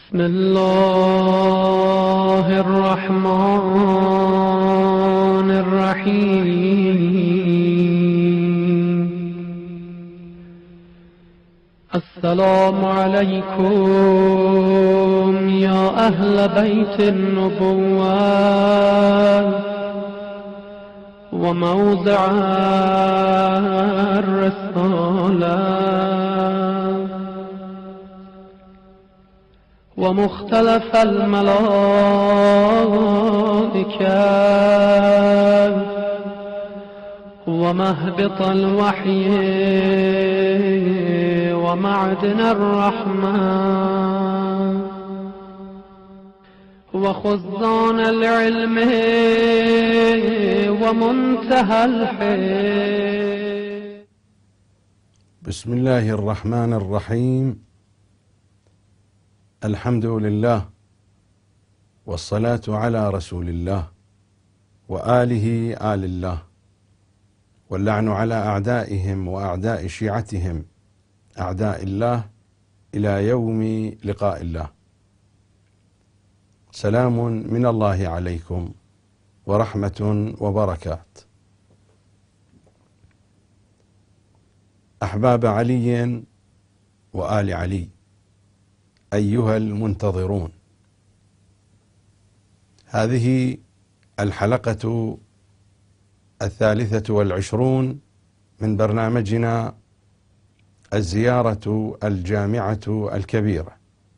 بسم الله الرحمن الرحيم. السلام عليكم يا أهل بيت النبوة وموضع الرسالة ومختلف الملائكة ومهبط الوحي ومعدن الرحمة وخزان العلم ومنتهى الحلم. بسم الله الرحمن الرحيم. الحمد لله والصلاة على رسول الله وآله آل الله، واللعن على أعدائهم وأعداء شيعتهم أعداء الله إلى يوم لقاء الله. سلام من الله عليكم ورحمة وبركات. أحباب علي وآل علي أيها المنتظرون، هذه الحلقة 23 من برنامجنا الزيارة الجامعة الكبيرة.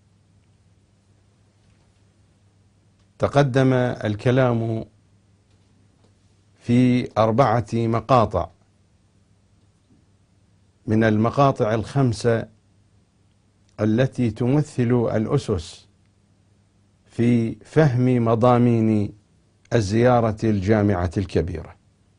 تقدم الكلام في 4 مقاطع من المقاطع 5 التي تمثل الأسس في فهم مضامين الزيارة الجامعة الكبيرة.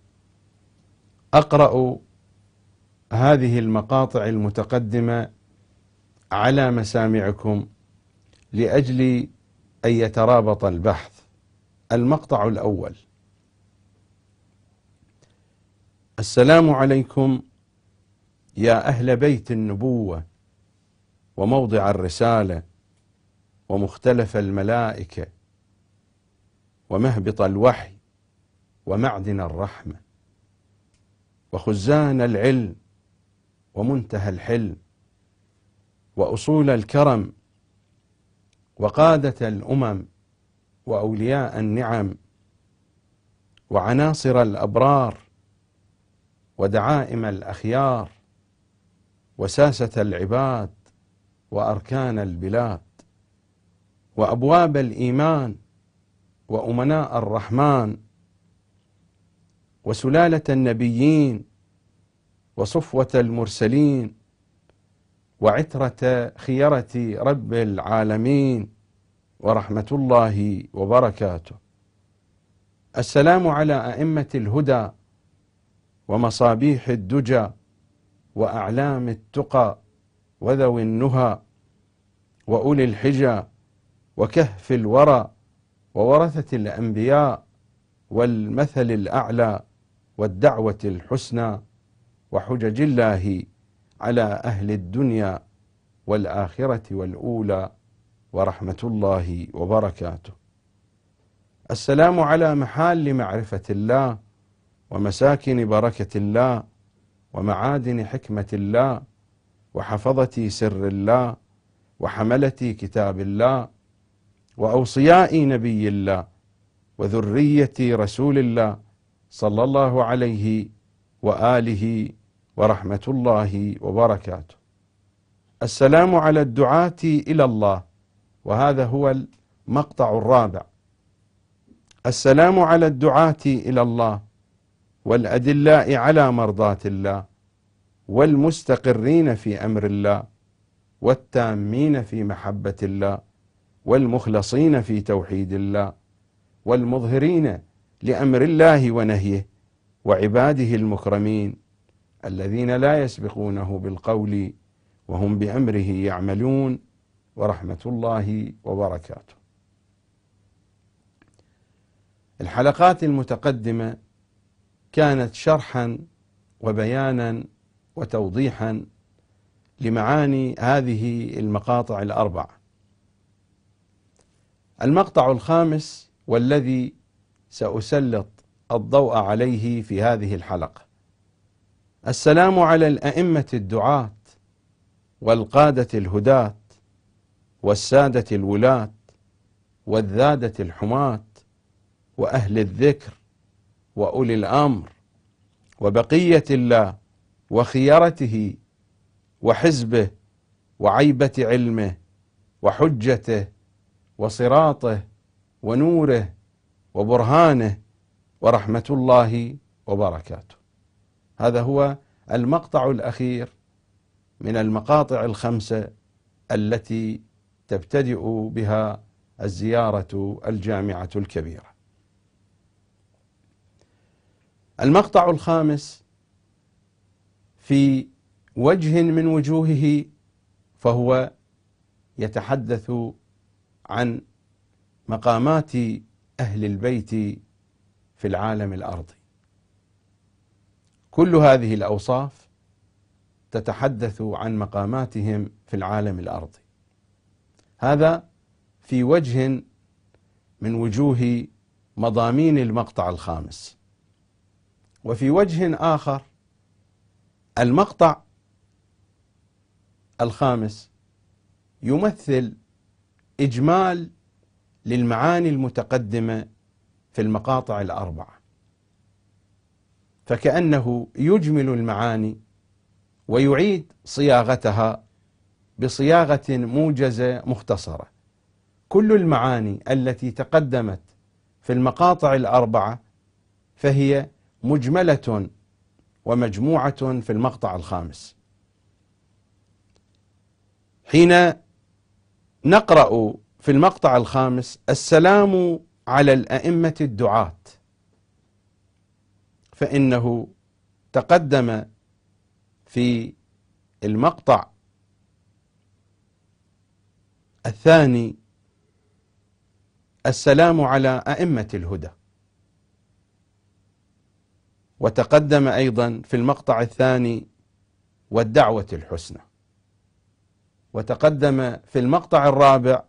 أقرأ هذه المقاطع المتقدمة على مسامعكم لأجل أن يترابط البحث. المقطع الأول: السلام عليكم يا أهل بيت النبوة وموضع الرسالة ومختلف الملائكة ومهبط الوحي ومعدن الرحمة وخزان العلم ومنتهى الحلم وأصول الكرم وقادة الأمم وأولياء النعم وعناصر الأبرار ودعائم الأخيار وساسة العباد وأركان البلاد وأبواب الإيمان وأمناء الرحمن وسلالة النبيين وصفوة المرسلين وعترة خيرة رب العالمين ورحمة الله وبركاته. السلام على أئمة الهدى ومصابيح الدجى وأعلام التقى وذوي النهى وأولي الحجى وكهف الورى وورثة الأنبياء والمثل الأعلى والدعوة الحسنى وحجج الله على أهل الدنيا والآخرة والأولى ورحمة الله وبركاته. السلام على محال معرفة الله ومساكن بركة الله ومعادن حكمة الله وحفظة سر الله وحملة كتاب الله وأوصياء نبي الله وذرية رسول الله صلى الله عليه وآله ورحمة الله وبركاته. السلام على الدعاة إلى الله، وهذا هو المقطع الرابع. السلام على الدعاة إلى الله والأدلاء على مرضاة الله والمستقرين في أمر الله والتامين في محبة الله والمخلصين في توحيد الله والمظهرين لأمر الله ونهيه وعباده المكرمين الذين لا يسبقونه بالقول وهم بأمره يعملون ورحمة الله وبركاته. الحلقات المتقدمة كانت شرحا وبيانا وتوضيحا لمعاني هذه المقاطع الأربعة. المقطع الخامس والذي سأسلط الضوء عليه في هذه الحلقة: السلام على الأئمة الدعاة والقادة الهداة والسادة الولاة والذادة الحماة وأهل الذكر وأولي الأمر وبقية الله وخيرته وحزبه وعيبة علمه وحجته وصراطه ونوره وبرهانه ورحمة الله وبركاته. هذا هو المقطع الأخير من المقاطع الخمسة التي تبتدئ بها الزيارة الجامعة الكبيرة. المقطع الخامس في وجه من وجوهه فهو يتحدث عن مقامات أهل البيت في العالم الأرضي. كل هذه الأوصاف تتحدث عن مقاماتهم في العالم الأرضي. هذا في وجه من وجوه مضامين المقطع الخامس. وفي وجه آخر المقطع الخامس يمثل إجمال للمعاني المتقدمة في المقاطع الأربعة، فكأنه يجمل المعاني ويعيد صياغتها بصياغة موجزة مختصرة. كل المعاني التي تقدمت في المقاطع الأربعة فهي مجملة ومجموعة في المقطع الخامس. حين نقرأ في المقطع الخامس السلام على الأئمة الدعاة، فإنه تقدم في المقطع الثاني السلام على أئمة الهدى، وتقدم أيضا في المقطع الثاني والدعوة الحسنى، وتقدم في المقطع الرابع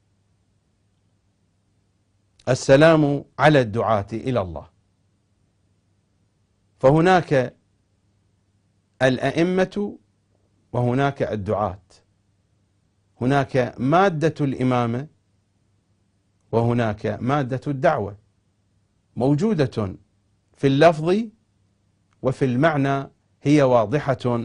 السلام على الدعاة إلى الله. فهناك الأئمة وهناك الدعاة، هناك مادة الإمامة وهناك مادة الدعوة، موجودة في اللفظ وفي المعنى، هي واضحة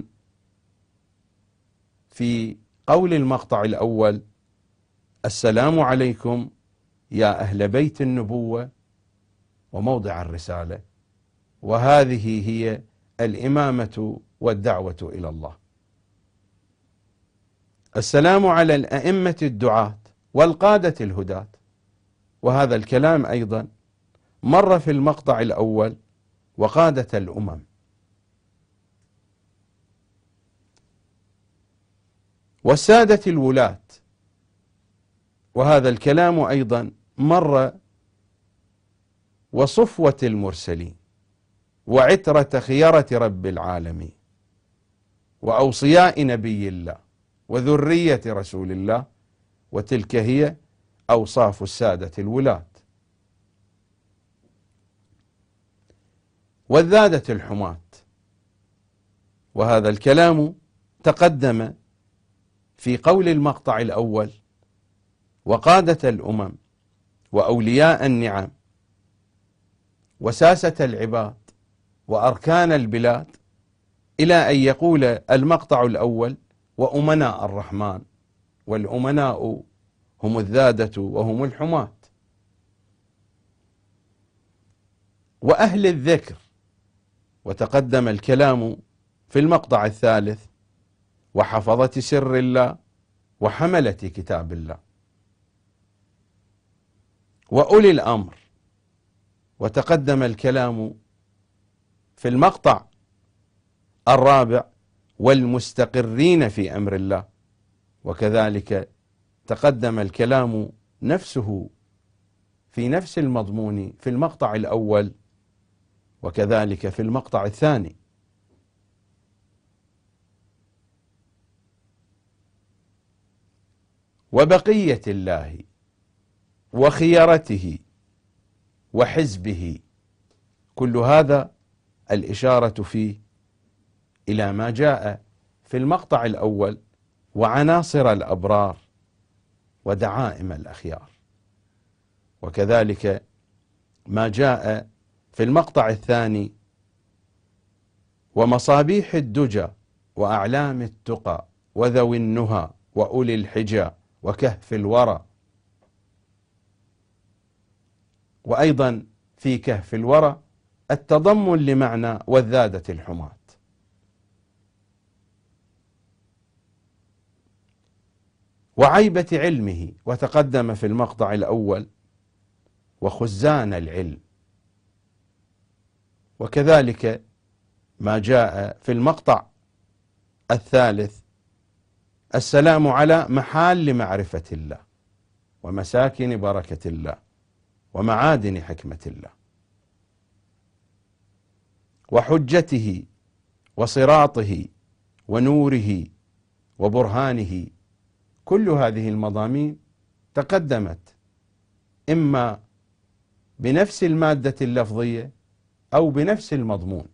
في قول المقطع الأول: السلام عليكم يا أهل بيت النبوة وموضع الرسالة. وهذه هي الإمامة والدعوة إلى الله. السلام على الأئمة الدعاة والقادة الهداة، وهذا الكلام أيضا مر في المقطع الأول: وقادة الأمم. والسادة الولاة، وهذا الكلام أيضا مر: وصفوة المرسلين وعترة خيرة رب العالمين وأوصياء نبي الله وذرية رسول الله، وتلك هي أوصاف السادة الولاة. والذادة الحماة، وهذا الكلام تقدم في قول المقطع الأول: وقادة الأمم وأولياء النعم وساسة العباد وأركان البلاد، إلى أن يقول المقطع الأول: وأمناء الرحمن، والأمناء هم الذادة وهم الحماة. وأهل الذكر، وتقدم الكلام في المقطع الثالث: وحفظة سر الله وحملة كتاب الله. وأولي الأمر، وتقدم الكلام في المقطع الرابع: والمستقرين في أمر الله، وكذلك تقدم الكلام نفسه في نفس المضمون في المقطع الأول وكذلك في المقطع الثاني. وبقية الله، وخيرته وحزبه، كل هذا الإشارة فيه إلى ما جاء في المقطع الأول: وعناصر الأبرار ودعائم الأخيار. وكذلك ما جاء في المقطع الثاني: ومصابيح الدجى وأعلام التقى وذوي النهى وأولي الحجى وكهف الورى. وأيضا في كهف الورى التضمن لمعنى وذادة الحماة. وعيبة علمه، وتقدم في المقطع الأول: وخزان العلم. وكذلك ما جاء في المقطع الثالث: السلام على محال معرفة الله ومساكن بركة الله ومعادن حكمة الله. وحجته وصراطه ونوره وبرهانه، كل هذه المضامين تقدمت إما بنفس المادة اللفظية أو بنفس المضمون.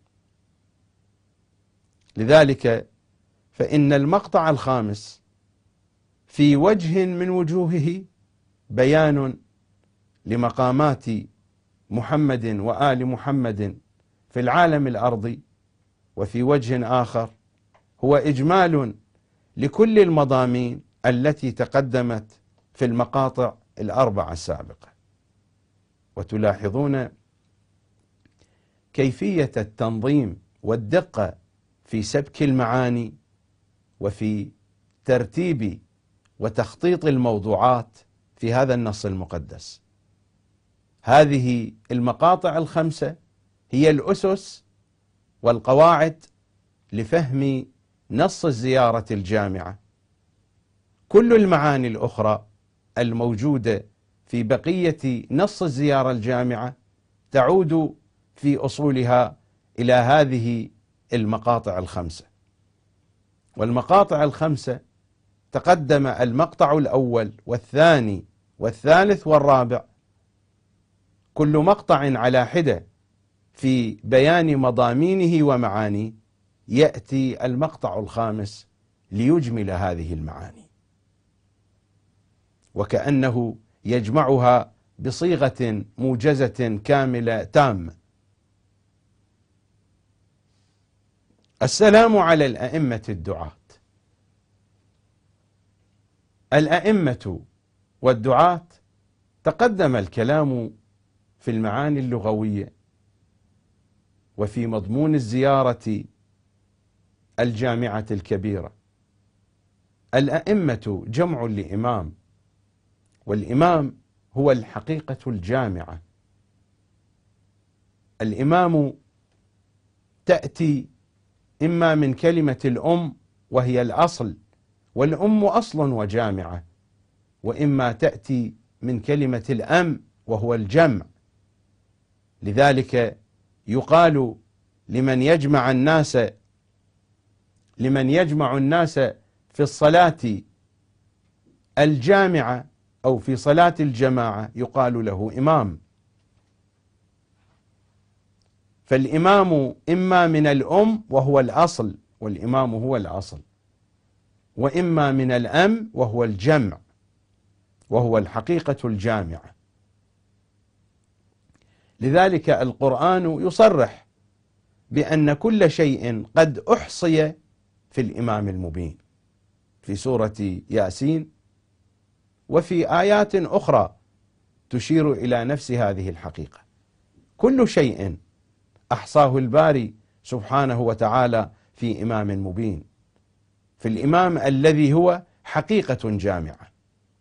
لذلك فإن المقطع الخامس في وجه من وجوهه بيان لمقامات محمد وآل محمد في العالم الأرضي، وفي وجه آخر هو إجمال لكل المضامين التي تقدمت في المقاطع الأربعة السابقة. وتلاحظون كيفية التنظيم والدقة في سبك المعاني وفي ترتيب وتخطيط الموضوعات في هذا النص المقدس. هذه المقاطع الخمسة هي الأسس والقواعد لفهم نص الزيارة الجامعة. كل المعاني الأخرى الموجودة في بقية نص الزيارة الجامعة تعود في أصولها إلى هذه المقاطع الخمسة. والمقاطع الخمسة تقدم المقطع الأول والثاني والثالث والرابع، كل مقطع على حدة في بيان مضامينه ومعانيه، يأتي المقطع الخامس ليجمل هذه المعاني، وكأنه يجمعها بصيغة موجزة كاملة تامة. السلام على الأئمة الدعاة. الأئمة والدعاة تقدم الكلام في المعاني اللغوية وفي مضمون الزيارة الجامعة الكبيرة. الأئمة جمع لإمام، والإمام هو الحقيقة الجامعة. الإمام تأتي إما من كلمة الأم وهي الأصل، والأم أصل وجامعة، وإما تأتي من كلمة الأم وهو الجمع. لذلك يقال لمن يجمع الناس في الصلاة الجامعة أو في صلاة الجماعة يقال له إمام. فالإمام إما من الأم وهو الأصل، والإمام هو الأصل، وإما من الأم وهو الجمع وهو الحقيقة الجامعة. لذلك القرآن يصرح بأن كل شيء قد أحصي في الإمام المبين في سورة ياسين، وفي آيات أخرى تشير إلى نفس هذه الحقيقة. كل شيء أحصاه الباري سبحانه وتعالى في إمام مبين، في الإمام الذي هو حقيقة جامعة.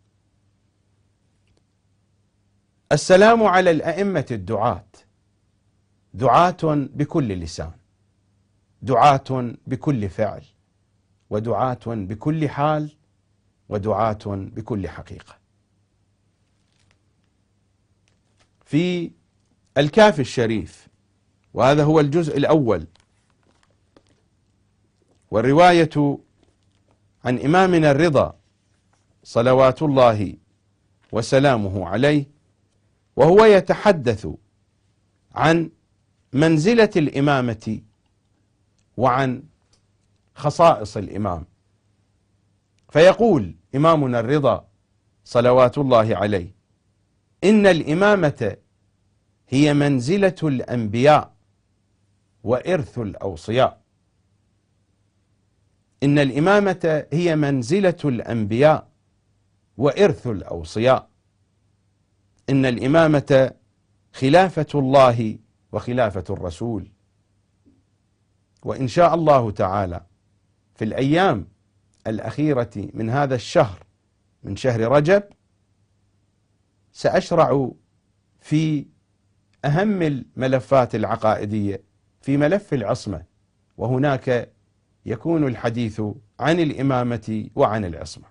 السلام على الأئمة الدعاة، دعاة بكل لسان، دعاة بكل فعل، ودعاة بكل حال، ودعاة بكل حقيقة. في الكافي الشريف، وهذا هو الجزء الأول، والرواية عن إمامنا الرضا صلوات الله وسلامه عليه، وهو يتحدث عن منزلة الإمامة وعن خصائص الإمام. فيقول إمامنا الرضا صلوات الله عليه: إن الإمامة هي منزلة الأنبياء وإرث الأوصياء. إن الإمامة هي منزلة الأنبياء وإرث الأوصياء. إن الإمامة خلافة الله وخلافة الرسول. وإن شاء الله تعالى في الأيام الأخيرة من هذا الشهر، من شهر رجب، سأشرع في أهم الملفات العقائدية، في ملف العصمة، وهناك يكون الحديث عن الإمامة وعن العصمة.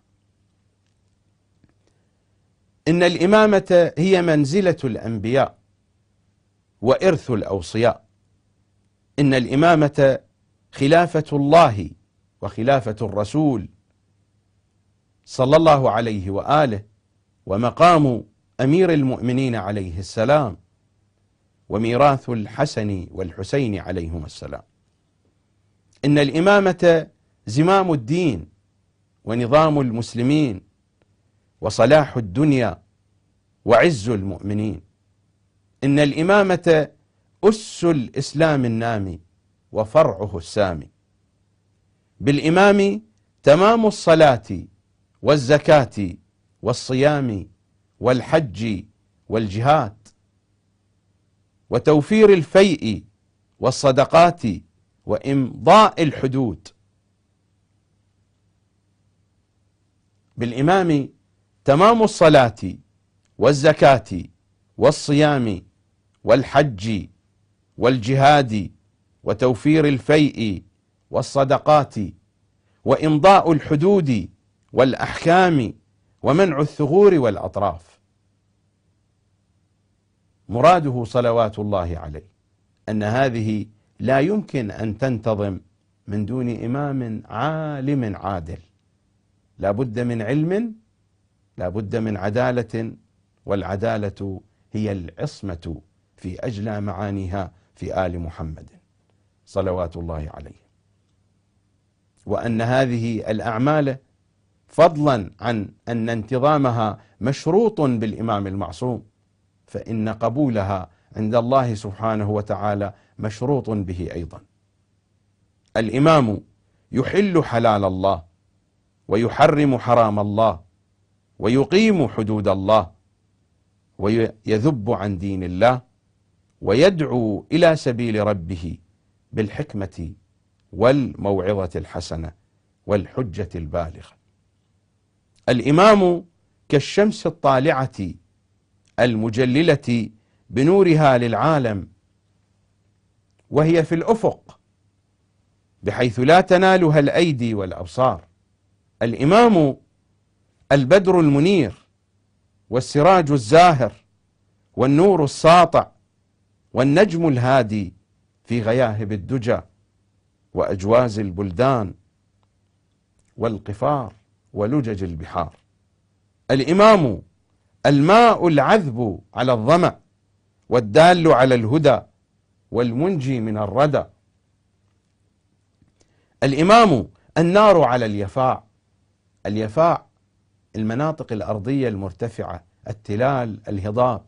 إن الإمامة هي منزلة الأنبياء وإرث الأوصياء. إن الإمامة خلافة الله وخلافة الرسول صلى الله عليه وآله، ومقام أمير المؤمنين عليه السلام، وميراث الحسن والحسين عليهما السلام. إن الإمامة زمام الدين ونظام المسلمين وصلاح الدنيا وعز المؤمنين. إن الإمامة أس الإسلام النامي وفرعه السامي. بالإمام تمام الصلاة والزكاة والصيام والحج والجهاد، وتوفير الفيء والصدقات وإمضاء الحدود. بالإمام تمام الصلاة والزكاة والصيام والحج والجهاد وتوفير الفيء والصدقات وإمضاء الحدود والأحكام ومنع الثغور والأطراف. مراده صلوات الله عليه أن هذه لا يمكن أن تنتظم من دون إمام عالم عادل، لا بد من علم، لا بد من عدالة، والعدالة هي العصمة في أجلى معانيها في آل محمد صلوات الله عليه. وأن هذه الأعمال فضلا عن أن انتظامها مشروط بالإمام المعصوم، فإن قبولها عند الله سبحانه وتعالى مشروط به أيضا. الإمام يحل حلال الله ويحرم حرام الله ويقيم حدود الله ويذب عن دين الله ويدعو إلى سبيل ربه بالحكمة والموعظة الحسنة والحجة البالغة. الإمام كالشمس الطالعة المجللة بنورها للعالم، وهي في الأفق بحيث لا تنالها الأيدي والأبصار. الإمام البدر المنير والسراج الزاهر والنور الساطع والنجم الهادي في غياهب الدجى وأجواز البلدان والقفار ولجج البحار. الإمام الماء العذب على الظمأ والدال على الهدى والمنجي من الردى. الإمام النار على اليفاع. اليفاع المناطق الأرضية المرتفعة، التلال، الهضاب.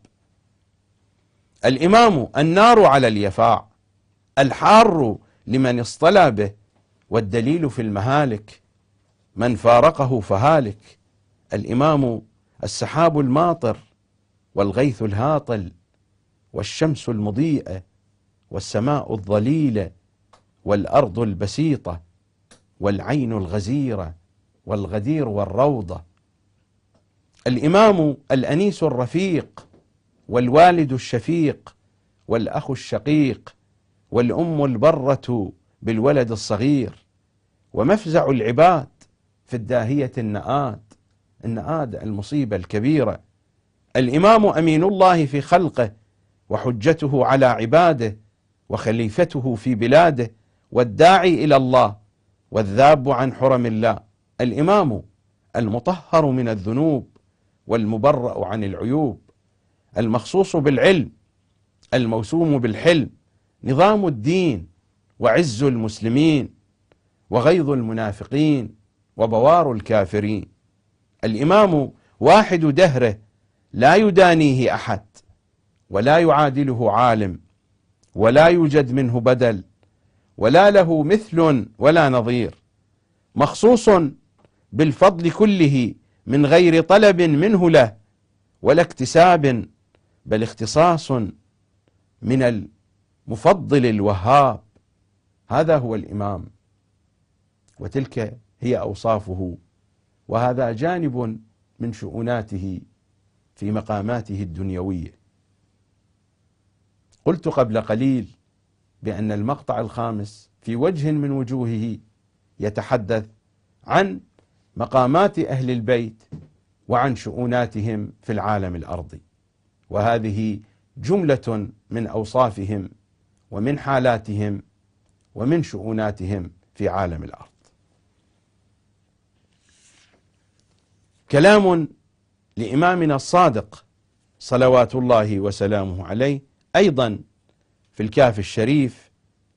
الإمام النار على اليفاع، الحار لمن اصطلى به، والدليل في المهالك، من فارقه فهالك. الإمام السحاب الماطر والغيث الهاطل والشمس المضيئة والسماء الظليلة والأرض البسيطة والعين الغزيرة والغدير والروضة. الإمام الأنيس الرفيق والوالد الشفيق والأخ الشقيق والأم البرة بالولد الصغير، ومفزع العباد في الداهية النآد المصيبة الكبيرة. الإمام أمين الله في خلقه وحجته على عباده وخليفته في بلاده والداعي إلى الله والذاب عن حرم الله. الإمام المطهر من الذنوب والمبرأ عن العيوب، المخصوص بالعلم، الموسوم بالحلم، نظام الدين وعز المسلمين وغيظ المنافقين وبوار الكافرين. الإمام واحد دهره لا يدانيه أحد، ولا يعادله عالم، ولا يوجد منه بدل، ولا له مثل ولا نظير، مخصوص بالفضل كله من غير طلب منه له ولا اكتساب، بل اختصاص من المفضل الوهاب. هذا هو الإمام، وتلك هي أوصافه، وهذا جانب من شؤوناته في مقاماته الدنيوية. قلت قبل قليل بأن المقطع الخامس في وجه من وجوهه يتحدث عن مقامات أهل البيت وعن شؤوناتهم في العالم الأرضي، وهذه جملة من أوصافهم ومن حالاتهم ومن شؤوناتهم في عالم الأرض. كلام لإمامنا الصادق صلوات الله وسلامه عليه أيضا في الكهف الشريف: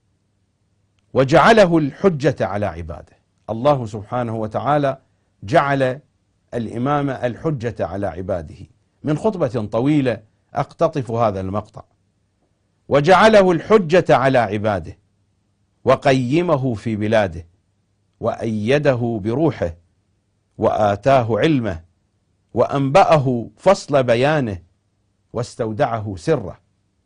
وجعله الحجة على عباده. الله سبحانه وتعالى جعل الإمام الحجة على عباده. من خطبة طويلة أقتطف هذا المقطع: وجعله الحجة على عباده، وقيمه في بلاده، وأيده بروحه، وآتاه علمه، وأنبأه فصل بيانه، واستودعه سره،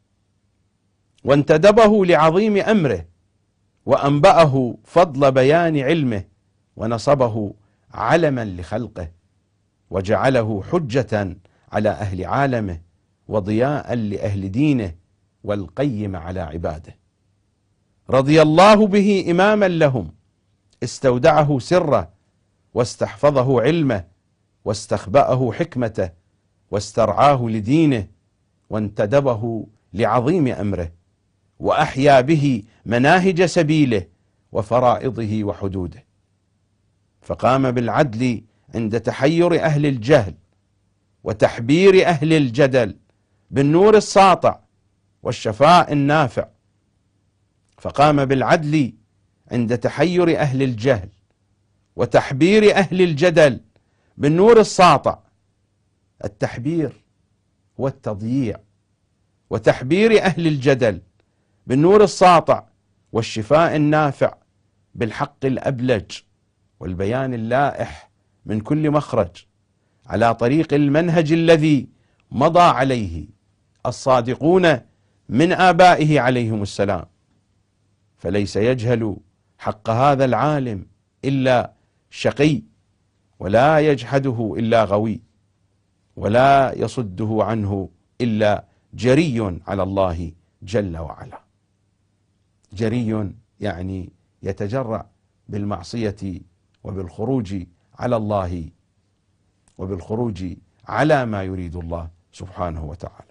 وانتدبه لعظيم أمره، وأنبأه فضل بيان علمه، ونصبه علما لخلقه، وجعله حجة على أهل عالمه، وضياء لأهل دينه، والقيم على عباده. رضي الله به إماما لهم، استودعه سره، واستحفظه علمه، واستخبأه حكمته، واسترعاه لدينه، وانتدبه لعظيم أمره، وأحيا به مناهج سبيله وفرائضه وحدوده، فقام بالعدل عند تحير أهل الجهل وتحبير أهل الجدل، بالنور الساطع والشفاء النافع. فقام بالعدل عند تحير أهل الجهل وتحبير أهل الجدل بالنور الساطع. التحبير هو التضييع، وتحبير أهل الجدل بالنور الساطع والشفاء النافع بالحق الأبلج والبيان اللائح من كل مخرج، على طريق المنهج الذي مضى عليه الصادقون من آبائه عليهم السلام. فليس يجهل حق هذا العالم إلا شقي، ولا يجحده إلا غوي، ولا يصده عنه إلا جري على الله جل وعلا. جري يعني يتجرأ بالمعصية وبالخروج على الله وبالخروج على ما يريد الله سبحانه وتعالى.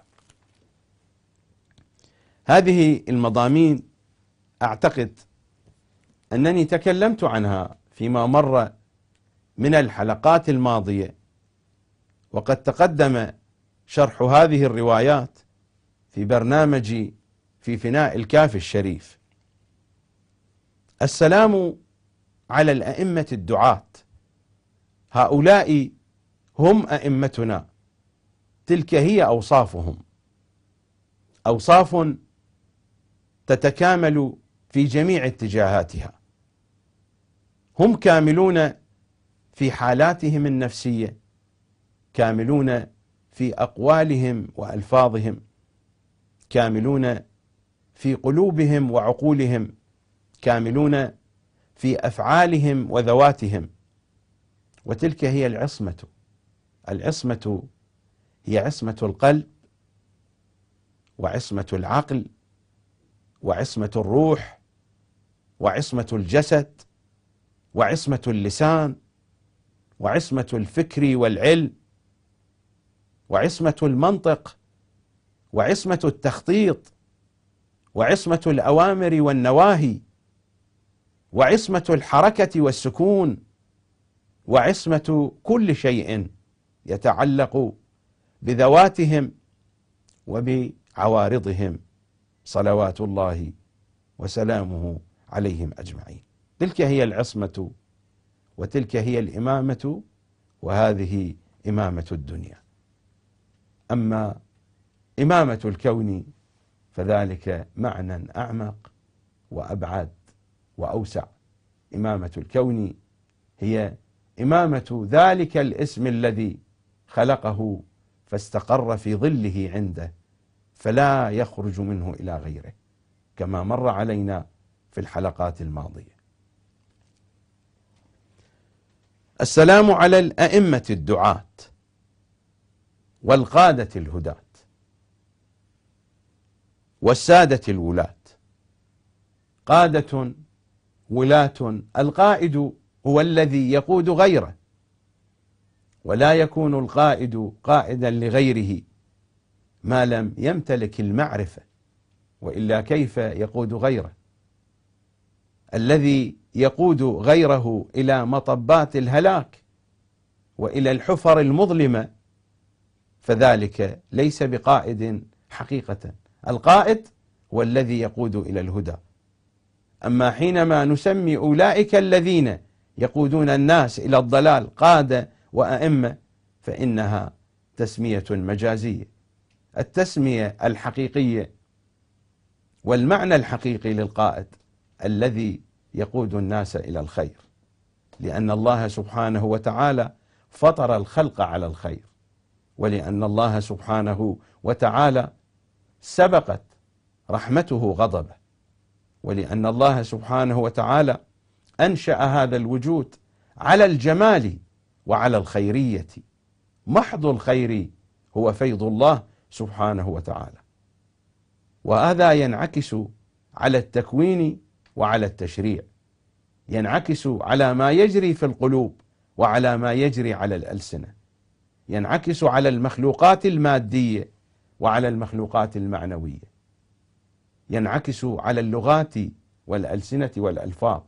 هذه المضامين أعتقد أنني تكلمت عنها فيما مر من الحلقات الماضية، وقد تقدم شرح هذه الروايات في برنامجي في فناء الكهف الشريف. السلام على الأئمة الدعاة، هؤلاء هم أئمتنا، تلك هي أوصافهم، أوصاف تتكامل في جميع اتجاهاتها. هم كاملون في حالاتهم النفسية، كاملون في أقوالهم وألفاظهم، كاملون في قلوبهم وعقولهم، كاملون في أفعالهم وذواتهم. وتلك هي العصمة. العصمة هي عصمة القلب، وعصمة العقل، وعصمة الروح، وعصمة الجسد، وعصمة اللسان، وعصمة الفكر والعلم، وعصمة المنطق، وعصمة التخطيط، وعصمة الأوامر والنواهي، وعصمة الحركة والسكون، وعصمة كل شيء يتعلق بذواتهم وبعوارضهم صلوات الله وسلامه عليهم أجمعين. تلك هي العصمة وتلك هي الإمامة، وهذه إمامة الدنيا. أما إمامة الكون فذلك معنى أعمق وأبعد وأوسع. إمامة الكون هي إمامة ذلك الاسم الذي خلقه فاستقر في ظله عنده فلا يخرج منه إلى غيره، كما مر علينا في الحلقات الماضية. السلام على الأئمة الدعاة والقادة الهداة والسادة الولاة. قادة ولاة. القائد هو الذي يقود غيره، ولا يكون القائد قائدا لغيره ما لم يمتلك المعرفة، وإلا كيف يقود غيره؟ الذي يقود غيره إلى مطبات الهلاك وإلى الحفر المظلمة فذلك ليس بقائد حقيقة. القائد هو الذي يقود إلى الهدى. أما حينما نسمي أولئك الذين يقودون الناس إلى الضلال قادة وأئمة فإنها تسمية مجازية. التسمية الحقيقية والمعنى الحقيقي للقائد الذي يقود الناس إلى الخير، لأن الله سبحانه وتعالى فطر الخلق على الخير، ولأن الله سبحانه وتعالى سبقت رحمته غضبه، ولأن الله سبحانه وتعالى أنشأ هذا الوجود على الجمال وعلى الخيرية. محض الخير هو فيض الله سبحانه وتعالى، وهذا ينعكس على التكوين وعلى التشريع، ينعكس على ما يجري في القلوب وعلى ما يجري على الألسنة، ينعكس على المخلوقات المادية وعلى المخلوقات المعنوية، ينعكس على اللغات والألسنة والألفاظ.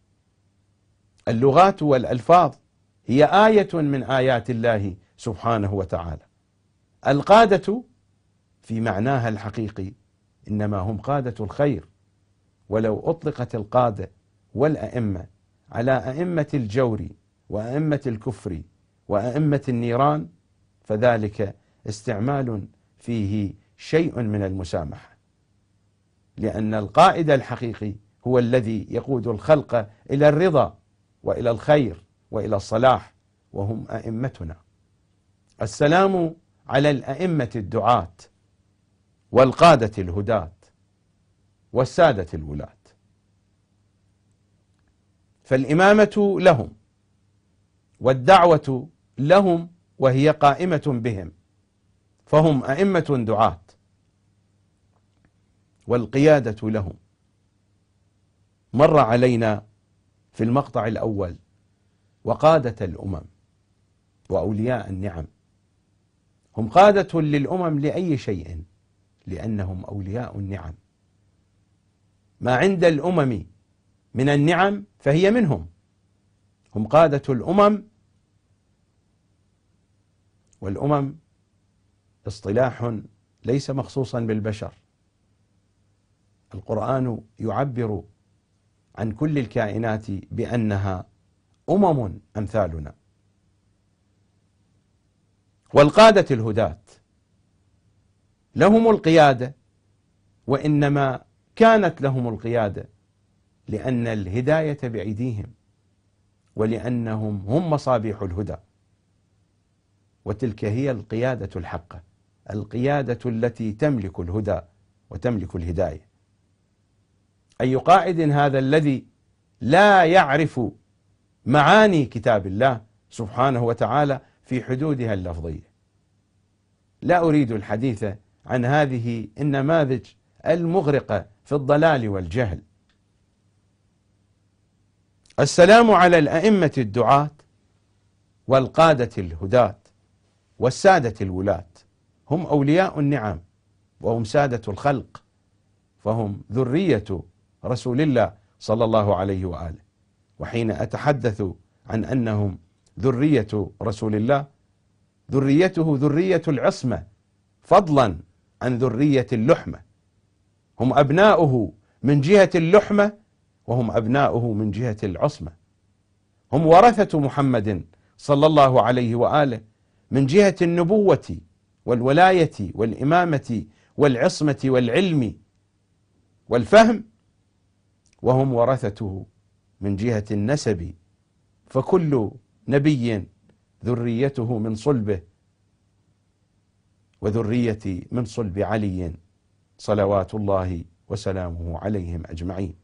اللغات والألفاظ هي آية من آيات الله سبحانه وتعالى. القادة في معناها الحقيقي إنما هم قادة الخير، ولو أطلقت القادة والأئمة على أئمة الجور وأئمة الكفر وأئمة النيران فذلك استعمال فيه شيء من المسامحة، لأن القائد الحقيقي هو الذي يقود الخلق إلى الرضا وإلى الخير وإلى الصلاح، وهم أئمتنا. السلام على الأئمة الدعاة والقادة الهداة والسادة الولاة. فالإمامة لهم والدعوة لهم وهي قائمة بهم، فهم أئمة دعاة، والقيادة لهم. مر علينا في المقطع الأول وقادة الأمم وأولياء النعم. هم قادة للأمم لأي شيء؟ لأنهم أولياء النعم. ما عند الأمم من النعم فهي منهم. هم قادة الأمم. والأمم اصطلاح ليس مخصوصا بالبشر. القرآن يعبر عن كل الكائنات بأنها أمم أمثالنا. والقادة الهداة لهم القيادة، وإنما كانت لهم القيادة لأن الهداية بأيديهم، ولأنهم هم مصابيح الهدى. وتلك هي القيادة الحقة، القيادة التي تملك الهدى وتملك الهداية. أي قائد هذا الذي لا يعرف معاني كتاب الله سبحانه وتعالى في حدودها اللفظية؟ لا أريد الحديث عن هذه النماذج المغرقة في الضلال والجهل. السلام على الأئمة الدعاة والقادة الهداة والسادة الولاة. هم أولياء النعم وهم سادة الخلق، فهم ذرية رسول الله صلى الله عليه وآله. وحين أتحدث عن أنهم ذرية رسول الله ذريته ذرية العصمة فضلا عن ذرية اللحمة، هم أبناؤه من جهة اللحمة وهم أبناؤه من جهة العصمة، هم ورثة محمد صلى الله عليه وآله من جهة النبوة والولاية والإمامة والعصمة والعلم والفهم، وهم ورثته من جهة النسب، فكل نبي ذريته من صلبه، وذريتي من صلب علي صلوات الله وسلامه عليهم أجمعين.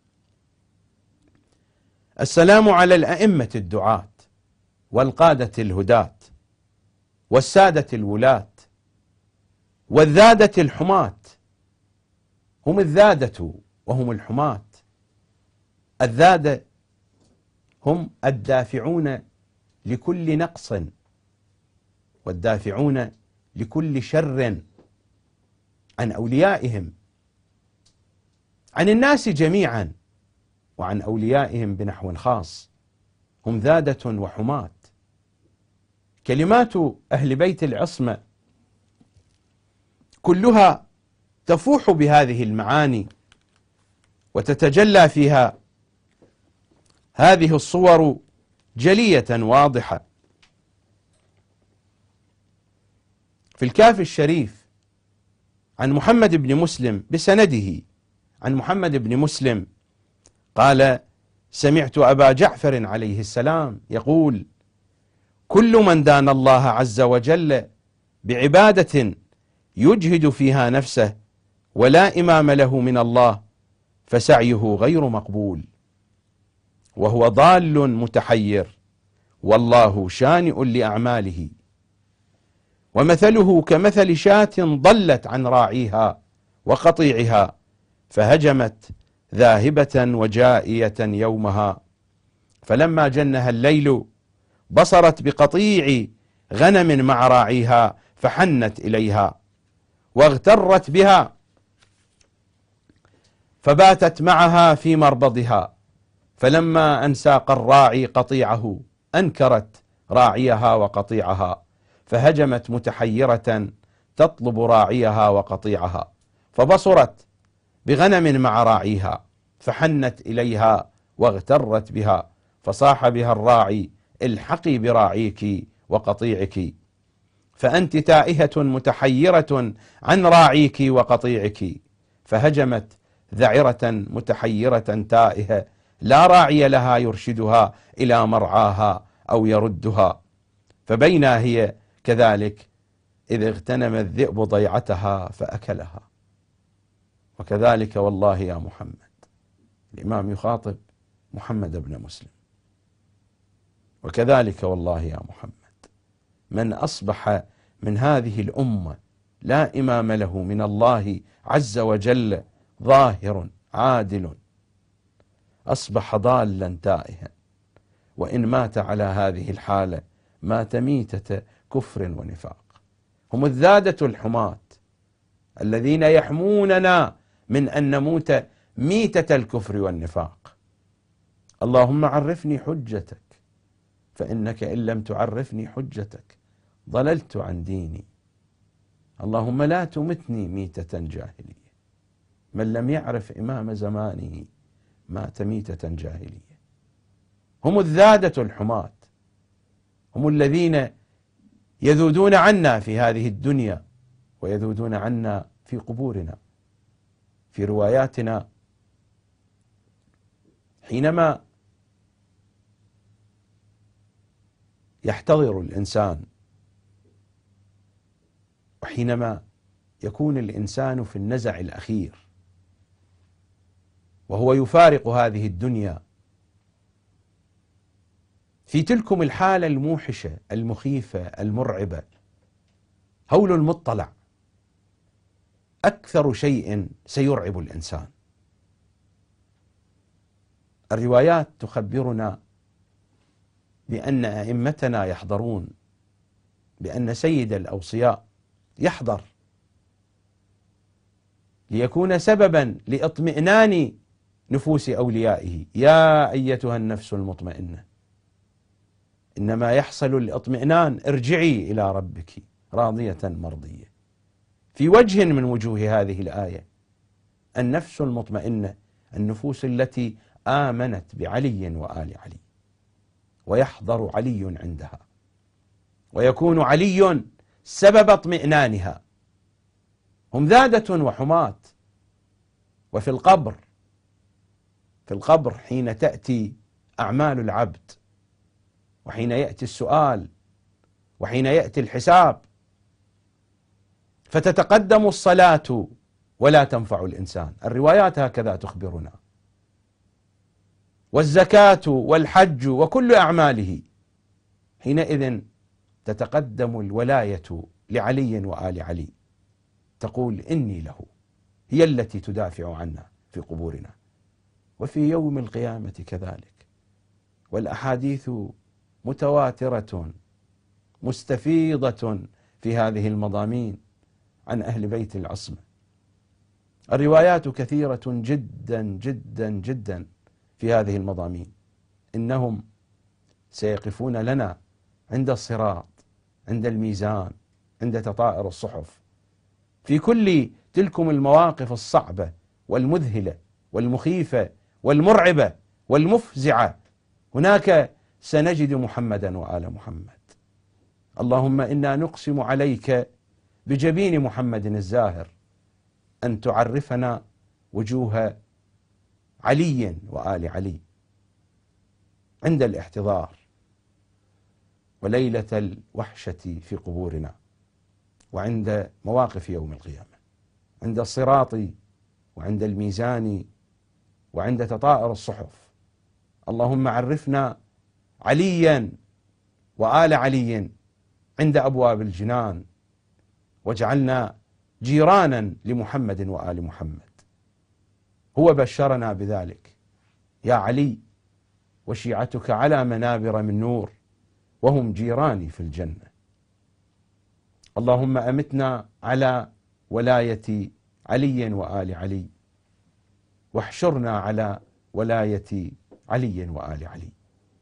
السلام على الأئمة الدعاة والقادة الهداة والسادة الولاة والذادة الحماة، هم الذادة وهم الحماة. الذادة هم الدافعون لكل نقص والدافعون لكل شر عن أوليائهم، عن الناس جميعا وعن أوليائهم بنحو خاص، هم ذادة وحماة. كلمات أهل بيت العصمة كلها تفوح بهذه المعاني وتتجلى فيها هذه الصور جلية واضحة. في الكافي الشريف عن محمد بن مسلم بسنده عن محمد بن مسلم قال: سمعت أبا جعفر عليه السلام يقول: كل من دان الله عز وجل بعبادة يجهد فيها نفسه ولا إمام له من الله فسعيه غير مقبول، وهو ضال متحير، والله شانئ لأعماله، ومثله كمثل شاة ضلت عن راعيها وقطيعها فهجمت ذاهبة وجائية يومها، فلما جنها الليل بصرت بقطيع غنم مع راعيها فحنت إليها واغترت بها، فباتت معها في مربضها، فلما أن ساق الراعي قطيعه أنكرت راعيها وقطيعها، فهجمت متحيرة تطلب راعيها وقطيعها، فبصرت بغنم مع راعيها فحنت إليها واغترت بها، فصاح بها الراعي: الحقي براعيك وقطيعك، فأنت تائهة متحيرة عن راعيك وقطيعك. فهجمت ذعرة متحيرة تائهة لا راعي لها يرشدها إلى مرعاها أو يردها، فبينا هي كذلك إذ اغتنم الذئب ضيعتها فأكلها. وكذلك والله يا محمد، الإمام يخاطب محمد بن مسلم، وكذلك والله يا محمد من أصبح من هذه الأمة لا إمام له من الله عز وجل ظاهر عادل أصبح ضالا تائها، وإن مات على هذه الحالة مات ميتة كفر ونفاق. هم الذادة الحماة الذين يحموننا من أن نموت ميتة الكفر والنفاق. اللهم عرفني حجتك، فإنك إن لم تعرفني حجتك ضللت عن ديني. اللهم لا تمتني ميتة جاهلية. من لم يعرف إمام زمانه مات ميتة جاهلية. هم الذادة الحماة، هم الذين يذودون عنا في هذه الدنيا ويذودون عنا في قبورنا. في رواياتنا حينما يحتضر الإنسان وحينما يكون الإنسان في النزع الأخير وهو يفارق هذه الدنيا، في تلكم الحالة الموحشة المخيفة المرعبة، هول المطلع أكثر شيء سيرعب الإنسان. الروايات تخبرنا بأن أئمتنا يحضرون، بأن سيد الأوصياء يحضر ليكون سببا إنما يحصل الاطمئنان. ارجعي إلى ربك راضية مرضية. في وجه من وجوه هذه الآية النفس المطمئنة، النفوس التي آمنت بعلي وآل علي، ويحضر علي عندها، ويكون علي سبب اطمئنانها. هم ذادة وحماة. وفي القبر حين تأتي أعمال العبد، وحين يأتي السؤال، وحين يأتي الحساب، فتتقدم الصلاة ولا تنفع الإنسان. الروايات هكذا تخبرنا. والزكاة والحج وكل أعماله، حينئذ تتقدم الولاية لعلي وآل علي، تقول إني له، هي التي تدافع عنا في قبورنا. وفي يوم القيامة كذلك. والأحاديث متواترة مستفيضة في هذه المضامين عن أهل بيت العصمة. الروايات كثيرة جدا جدا جدا في هذه المضامين. إنهم سيقفون لنا عند الصراط، عند الميزان، عند تطائر الصحف، في كل تلكم المواقف الصعبة والمذهلة والمخيفة والمرعبة والمفزعة. هناك سنجد محمدا وآل محمد. اللهم إنا نقسم عليك بجبين محمد الزاهر أن تعرفنا وجوه علي وآل علي عند الاحتضار وليلة الوحشة في قبورنا، وعند مواقف يوم القيامة، عند الصراط، وعند الميزان، وعند تطائر الصحف. اللهم عرفنا عليا وآل علي عند أبواب الجنان، واجعلنا جيرانا لمحمد وآل محمد. هو بشرنا بذلك: يا علي وشيعتك على منابر من نور وهم جيراني في الجنة. اللهم أمتنا على ولاية علي وآل علي، واحشرنا على ولاية علي وآل علي.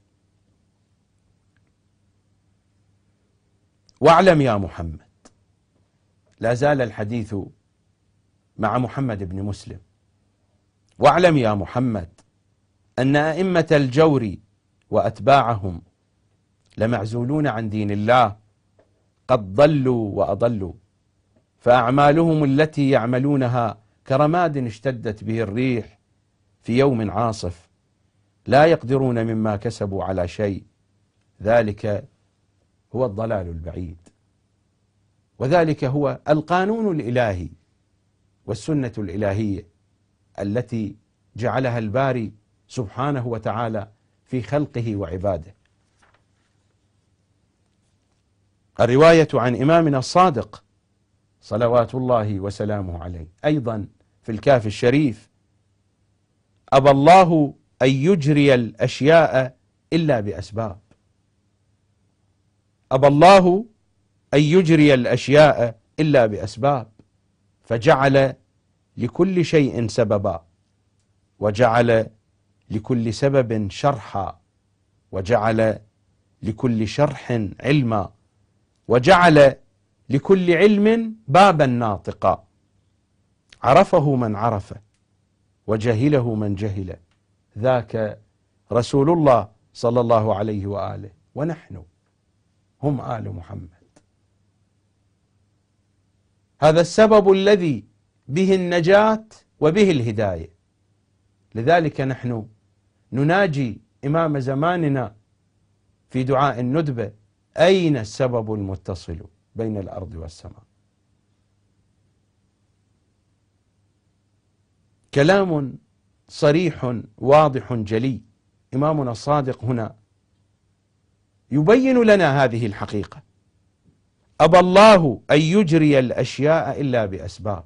واعلم يا محمد، لا زال الحديث مع محمد بن مسلم، واعلم يا محمد أن أئمة الجور وأتباعهم لمعزولون عن دين الله، قد ضلوا وأضلوا، فأعمالهم التي يعملونها كرماد اشتدت به الريح في يوم عاصف، لا يقدرون مما كسبوا على شيء. ذلك هو الضلال البعيد، وذلك هو القانون الإلهي والسنة الإلهية التي جعلها الباري سبحانه وتعالى في خلقه وعباده. الرواية عن إمامنا الصادق صلوات الله وسلامه عليه أيضا في الكافي الشريف: أبى الله أن يجري الأشياء إلا بأسباب. أبى الله أن يجري الأشياء إلا بأسباب، فجعل لكل شيء سببا، وجعل لكل سبب شرحا، وجعل لكل شرح علما، وجعل لكل علم بابا ناطقا، عرفه من عرفه وجهله من جهله. ذاك رسول الله صلى الله عليه وآله، ونحن هم آل محمد. هذا السبب الذي به النجاة وبه الهداية. لذلك نحن نناجي إمام زماننا في دعاء الندبة: أين السبب المتصل بين الأرض والسماء؟ كلام صريح واضح جلي. إمامنا الصادق هنا يبين لنا هذه الحقيقة: أبى الله أن يجري الأشياء إلا بأسباب.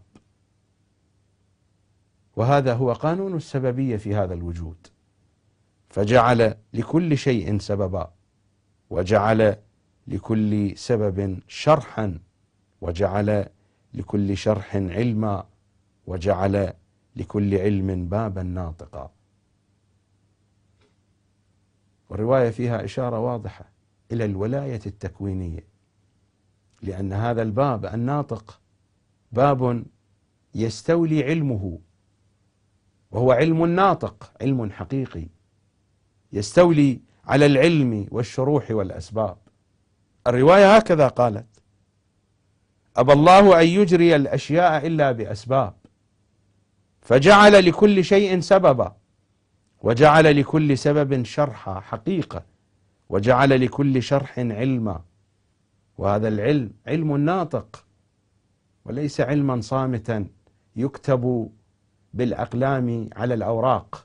وهذا هو قانون السببية في هذا الوجود، فجعل لكل شيء سببا، وجعل لكل سبب شرحا، وجعل لكل شرح علما، وجعل لكل علم بابا ناطقا. والرواية فيها إشارة واضحة: إلى الولاية التكوينية، لأن هذا الباب الناطق باب يستولي علمه، وهو علم ناطق، علم حقيقي يستولي على العلم والشروح والأسباب. الرواية هكذا قالت: أبى الله أن يجري الأشياء إلا بأسباب، فجعل لكل شيء سببا، وجعل لكل سبب شرحا حقيقة، وجعل لكل شرح علما. وهذا العلم علم ناطق وليس علما صامتا يكتب بالأقلام على الأوراق.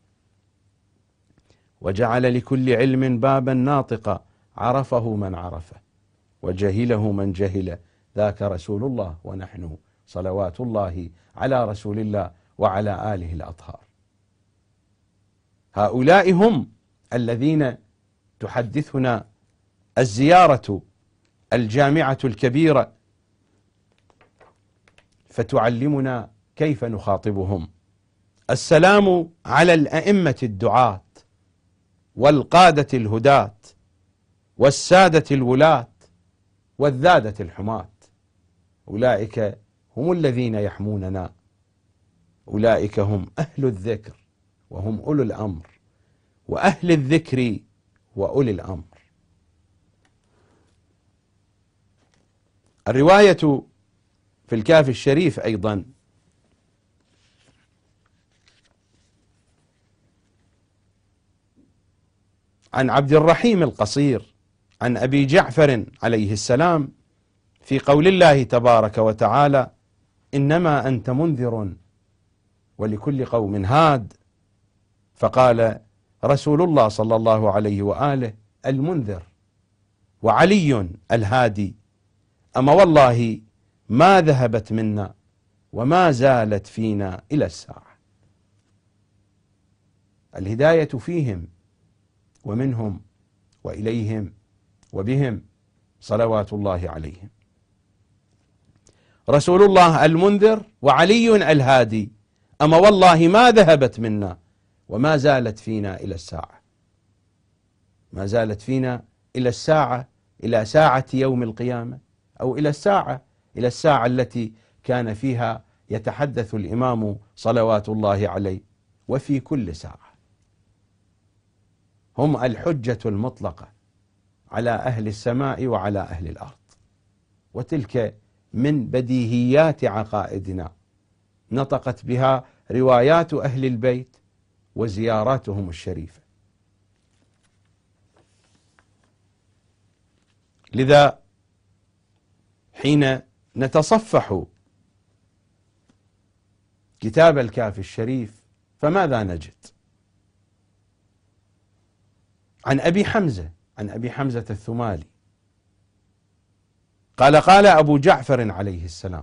وجعل لكل علم بابا ناطقا عرفه من عرفه وجهله من جهله، ذاك رسول الله ونحن صلوات الله على رسول الله وعلى آله الأطهار. هؤلاء هم الذين تحدثنا الزيارة الجامعة الكبيرة فتعلمنا كيف نخاطبهم. السلام على الأئمة الدعاة والقادة الهداة والسادة الولاة والذادة الحماة. أولئك هم الذين يحموننا، أولئك هم أهل الذكر وهم أولو الأمر، وأهل الذكر وأولي الأمر. الرواية في الكافي الشريف أيضا عن عبد الرحيم القصير عن أبي جعفر عليه السلام في قول الله تبارك وتعالى: إنما أنت منذر ولكل قوم هاد. فقال رسول الله صلى الله عليه وآله: المنذر وعلي الهادي، أما والله ما ذهبت منا وما زالت فينا إلى الساعة. الهداية فيهم ومنهم وإليهم وبهم صلوات الله عليهم. رسول الله المنذر وعلي الهادي، أما والله ما ذهبت منا وما زالت فينا إلى الساعة. ما زالت فينا إلى الساعة، إلى ساعة يوم القيامة، أو إلى الساعة التي كان فيها يتحدث الإمام صلوات الله عليه. وفي كل ساعة هم الحجة المطلقة على أهل السماء وعلى أهل الأرض، وتلك من بديهيات عقائدنا نطقت بها روايات أهل البيت وزياراتهم الشريفة. لذا حين نتصفح كتاب الكافي الشريف فماذا نجد؟ عن أبي حمزة الثمالي قال أبو جعفر عليه السلام: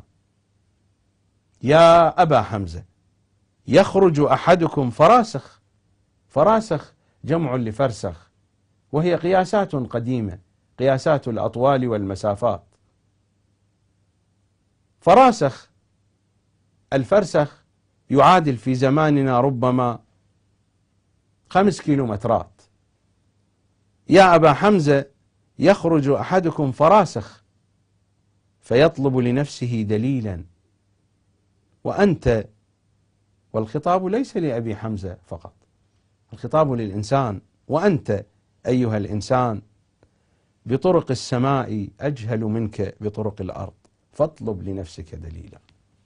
يا أبا حمزة، يخرج أحدكم فراسخ. فراسخ جمع لفرسخ، وهي قياسات قديمة، قياسات الأطوال والمسافات. فراسخ، الفرسخ يعادل في زماننا ربما 5 كيلومترات. يا أبا حمزة، يخرج أحدكم فراسخ فيطلب لنفسه دليلا، وأنت، والخطاب ليس لأبي حمزة فقط، الخطاب للإنسان، وأنت أيها الإنسان بطرق السماء أجهل منك بطرق الأرض، فاطلب لنفسك دليلا.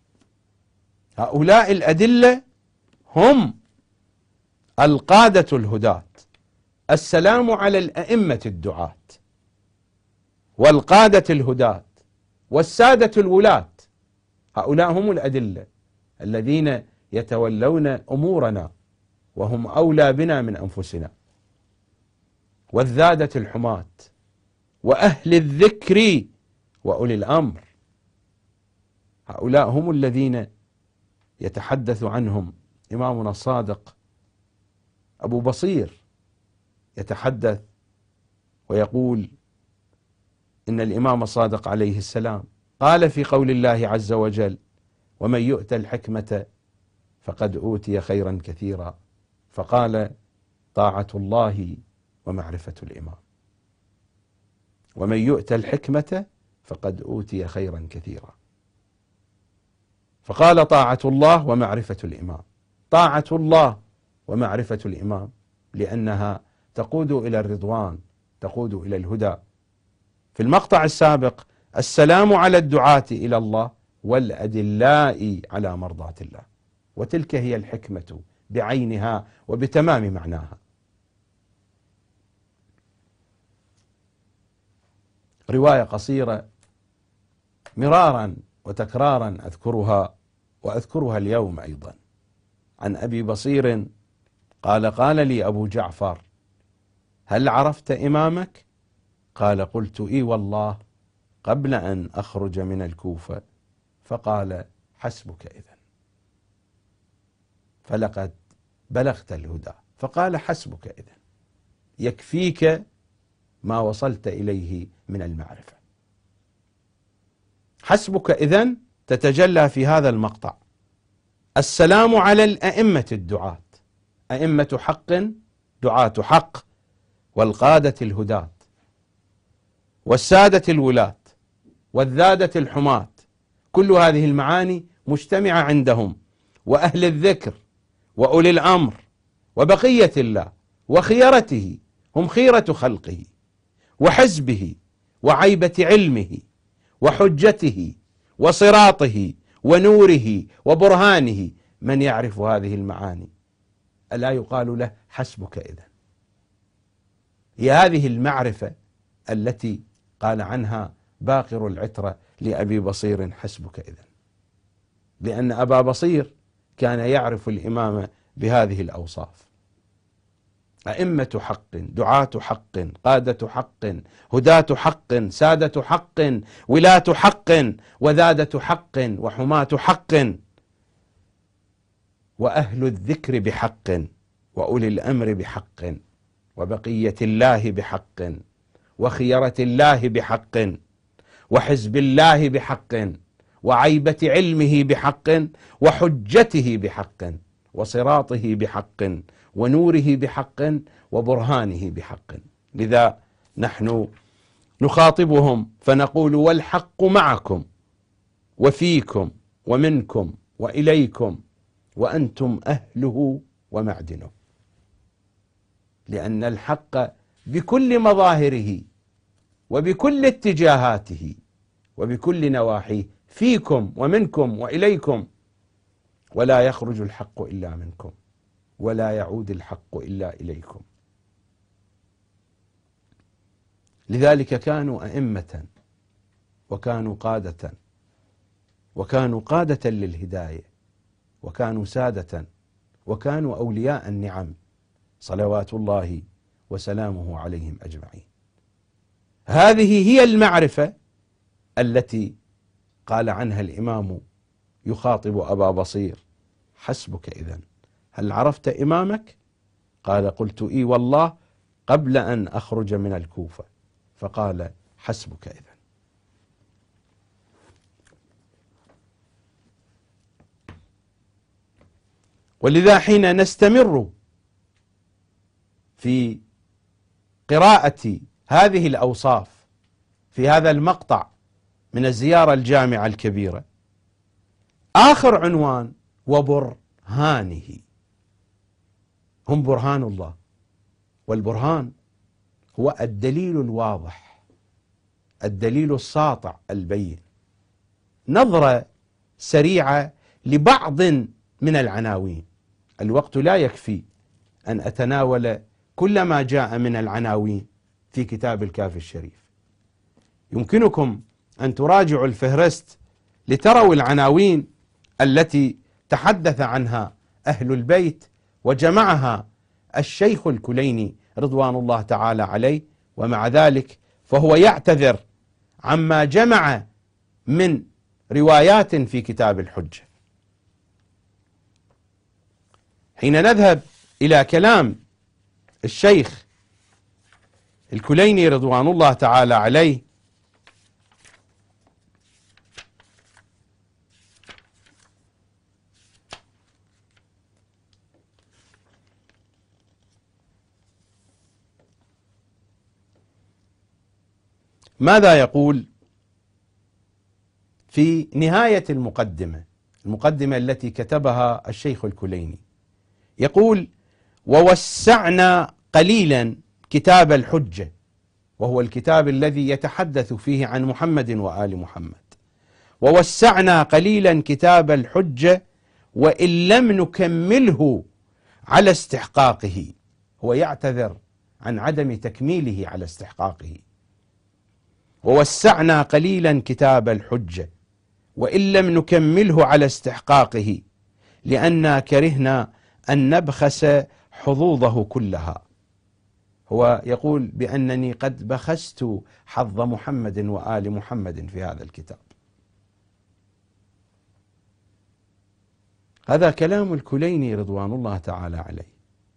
هؤلاء الأدلة هم القادة الهداة. السلام على الأئمة الدعاة والقادة الهداة والسادة الولاة. هؤلاء هم الأدلة الذين يتولون أمورنا وهم أولى بنا من أنفسنا، والذادة الحماة وأهل الذكر وأولي الأمر. هؤلاء هم الذين يتحدث عنهم إمامنا الصادق أبو بصير، يتحدث ويقول إن الإمام الصادق عليه السلام قال في قول الله عز وجل: ومن يؤت الحكمة فقد أوتي خيرا كثيرا، فقال: طاعة الله ومعرفة الإمام. ومن يؤت الحكمة فقد أوتي خيرا كثيرا. فقال طاعة الله ومعرفة الإمام. طاعة الله ومعرفة الإمام لأنها تقود إلى الرضوان، تقود إلى الهدى. في المقطع السابق السلام على الدعاة إلى الله والأدلاء على مرضاة الله، وتلك هي الحكمة بعينها وبتمام معناها. رواية قصيرة مرارا وتكرارا أذكرها وأذكرها اليوم أيضا، عن أبي بصير قال: قال لي أبو جعفر: هل عرفت إمامك؟ قال: قلت: إي والله، قبل أن أخرج من الكوفة. فقال: حسبك إذن، فلقد بلغت الهدى. فقال: حسبك إذن، يكفيك ما وصلت إليه من المعرفة. حسبك إذن تتجلى في هذا المقطع. السلام على الأئمة الدعاة، أئمة حق، دعاة حق، والقادة الهداة، والسادة الولاة، والذادة الحماة، كل هذه المعاني مجتمعة عندهم. وأهل الذكر وأولي الأمر وبقية الله وخيرته، هم خيرة خلقه وحزبه وعيبة علمه وحجته وصراطه ونوره وبرهانه. من يعرف هذه المعاني ألا يقال له حسبك إذن؟ هي هذه المعرفة التي قال عنها باقر العترة لأبي بصير: حسبك إذن، لأن أبا بصير كان يعرف الإمام بهذه الأوصاف: أئمة حق، دعاة حق، قادة حق، هداة حق، سادة حق، ولاة حق، وذادة حق، وحماة حق، وأهل الذكر بحق، وأولي الأمر بحق، وبقية الله بحق، وخيرة الله بحق، وحزب الله بحق، وعيبة علمه بحق، وحجته بحق، وصراطه بحق، ونوره بحق، وبرهانه بحق. لذا نحن نخاطبهم فنقول: والحق معكم وفيكم ومنكم وإليكم، وأنتم أهله ومعدنه. لأن الحق بكل مظاهره وبكل اتجاهاته وبكل نواحيه فيكم ومنكم وإليكم، ولا يخرج الحق إلا منكم، ولا يعود الحق إلا إليكم. لذلك كانوا أئمة، وكانوا قادة، وكانوا قادة للهداية، وكانوا سادة، وكانوا أولياء النعم، صلوات الله وسلامه عليهم أجمعين. هذه هي المعرفة التي قال عنها الإمام يخاطب أبا بصير: حسبك إذن، هل عرفت إمامك؟ قال: قلت: إي والله، قبل أن أخرج من الكوفة. فقال: حسبك إذن. ولذا حين نستمر في قراءة هذه الأوصاف في هذا المقطع من الزيارة الجامعة الكبيرة، آخر عنوان: وبرهانه. هم برهان الله، والبرهان هو الدليل الواضح، الدليل الساطع البين. نظرة سريعة لبعض من العناوين، الوقت لا يكفي أن أتناول كل ما جاء من العناوين في كتاب الكافي الشريف. يمكنكم أن تراجعوا الفهرست لتروا العناوين التي تحدث عنها أهل البيت وجمعها الشيخ الكليني رضوان الله تعالى عليه، ومع ذلك فهو يعتذر عما جمع من روايات في كتاب الحجة. حين نذهب إلى كلام الشيخ الكليني رضوان الله تعالى عليه، ماذا يقول في نهاية المقدمة التي كتبها الشيخ الكليني؟ يقول: ووسعنا قليلا كتاب الحجة، وهو الكتاب الذي يتحدث فيه عن محمد وآل محمد. ووسعنا قليلا كتاب الحجة وإن لم نكمله على استحقاقه. هو يعتذر عن عدم تكميله على استحقاقه. ووسعنا قليلا كتاب الحجة وإن لم نكمله على استحقاقه لأننا كرهنا أن نبخس حظوظه كلها. هو يقول بأنني قد بخست حظ محمد وآل محمد في هذا الكتاب. هذا كلام الكليني رضوان الله تعالى عليه.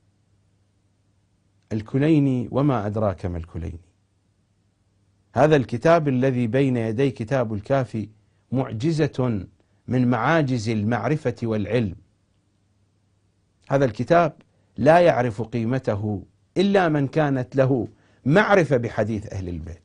الكليني وما أدراك ما الكليني. هذا الكتاب الذي بين يدي كتاب الكافي معجزة من معاجز المعرفة والعلم. هذا الكتاب لا يعرف قيمته إلا من كانت له معرفة بحديث أهل البيت.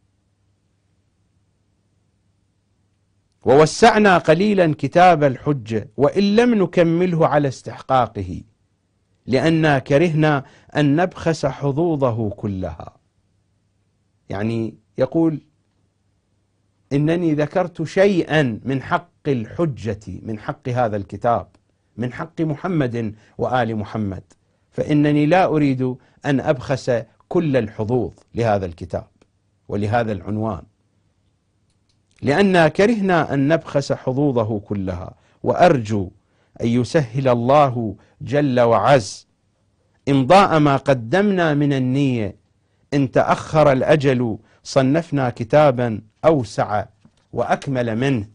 ووسعنا قليلا كتاب الحجة وإن لم نكمله على استحقاقه لأننا كرهنا أن نبخس حظوظه كلها. يعني يقول إنني ذكرت شيئا من حق الحجة، من حق هذا الكتاب، من حق محمد وآل محمد، فإنني لا أريد أن أبخس كل الحظوظ لهذا الكتاب ولهذا العنوان، لأننا كرهنا أن نبخس حظوظه كلها. وأرجو أن يسهل الله جل وعز إمضاء ما قدمنا من النية. إن تأخر الأجل صنفنا كتابا أوسع وأكمل منه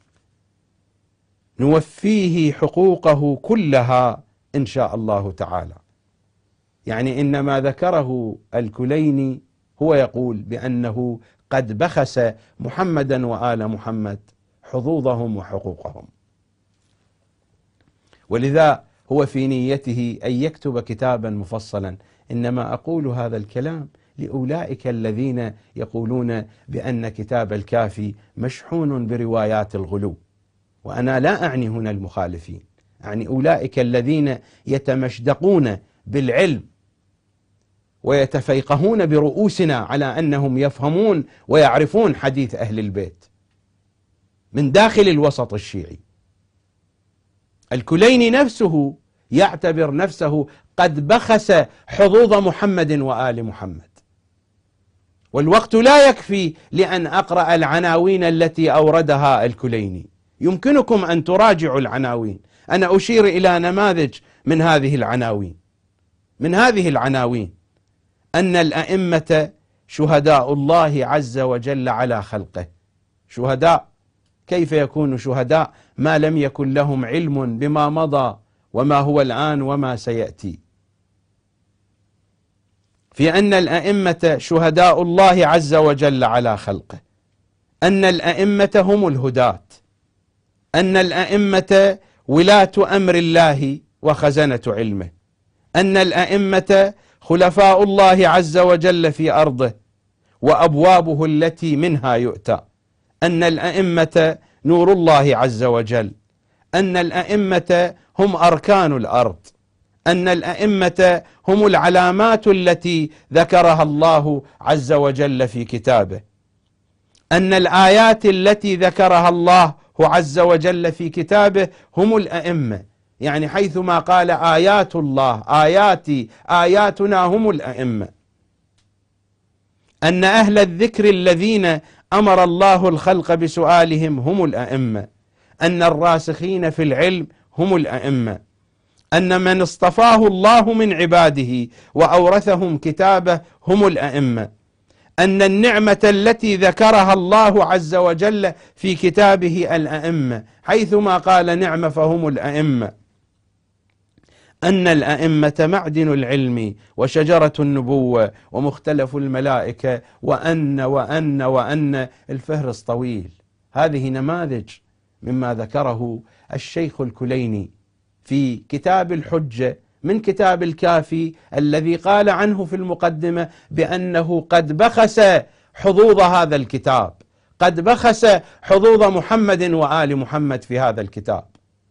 نوفيه حقوقه كلها إن شاء الله تعالى. يعني إنما ذكره الكليني هو يقول بأنه قد بخس محمدا وآل محمد حظوظهم وحقوقهم، ولذا هو في نيته أن يكتب كتابا مفصلا. إنما أقول هذا الكلام لأولئك الذين يقولون بأن كتاب الكافي مشحون بروايات الغلو، وأنا لا أعني هنا المخالفين، أعني أولئك الذين يتمشدقون بالعلم ويتفيقهون برؤوسنا على أنهم يفهمون ويعرفون حديث أهل البيت من داخل الوسط الشيعي. الكليني نفسه يعتبر نفسه قد بخس حظوظ محمد وآل محمد، والوقت لا يكفي لأن أقرأ العناوين التي أوردها الكليني. يمكنكم أن تراجعوا العناوين. أنا أشير إلى نماذج من هذه العناوين: أن الأئمة شهداء الله عز وجل على خلقه. شهداء، كيف يكونوا شهداء ما لم يكن لهم علم بما مضى وما هو الآن وما سيأتي؟ في أن الأئمة شهداء الله عز وجل على خلقه، أن الأئمة هم الهداة، أن الأئمة ولاة أمر الله وخزنة علمه، أن الأئمة خلفاء الله عز وجل في أرضه وأبوابه التي منها يؤتى، أن الأئمة نور الله عز وجل، أن الأئمة هم أركان الأرض، أن الأئمة هم العلامات التي ذكرها الله عز وجل في كتابه، أن الآيات التي ذكرها الله عز وجل في كتابه هم الأئمة. يعني حيثما قال آيات الله، آياتي، آياتنا، هم الأئمة. أن أهل الذكر الذين أمر الله الخلق بسؤالهم هم الأئمة، أن الراسخين في العلم هم الأئمة، أن من اصطفاه الله من عباده وأورثهم كتابه هم الأئمة، أن النعمة التي ذكرها الله عز وجل في كتابه الأئمة، حيثما قال نعمة فهم الأئمة، أن الأئمة معدن العلم وشجرة النبوة ومختلف الملائكة، وأن الفهرس طويل. هذه نماذج مما ذكره الشيخ الكليني في كتاب الحجة من كتاب الكافي، الذي قال عنه في المقدمة بأنه قد بخس حظوظ هذا الكتاب، قد بخس حظوظ محمد وآل محمد في هذا الكتاب.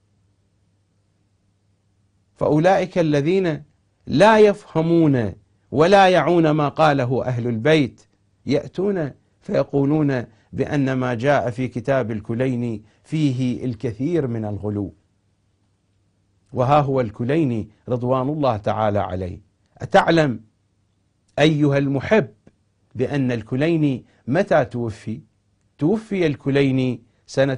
فأولئك الذين لا يفهمون ولا يعون ما قاله أهل البيت يأتون فيقولون بأن ما جاء في كتاب الكليني فيه الكثير من الغلو. وها هو الكليني رضوان الله تعالى عليه. أتعلم أيها المحب بأن الكليني متى توفي؟ توفي الكليني سنة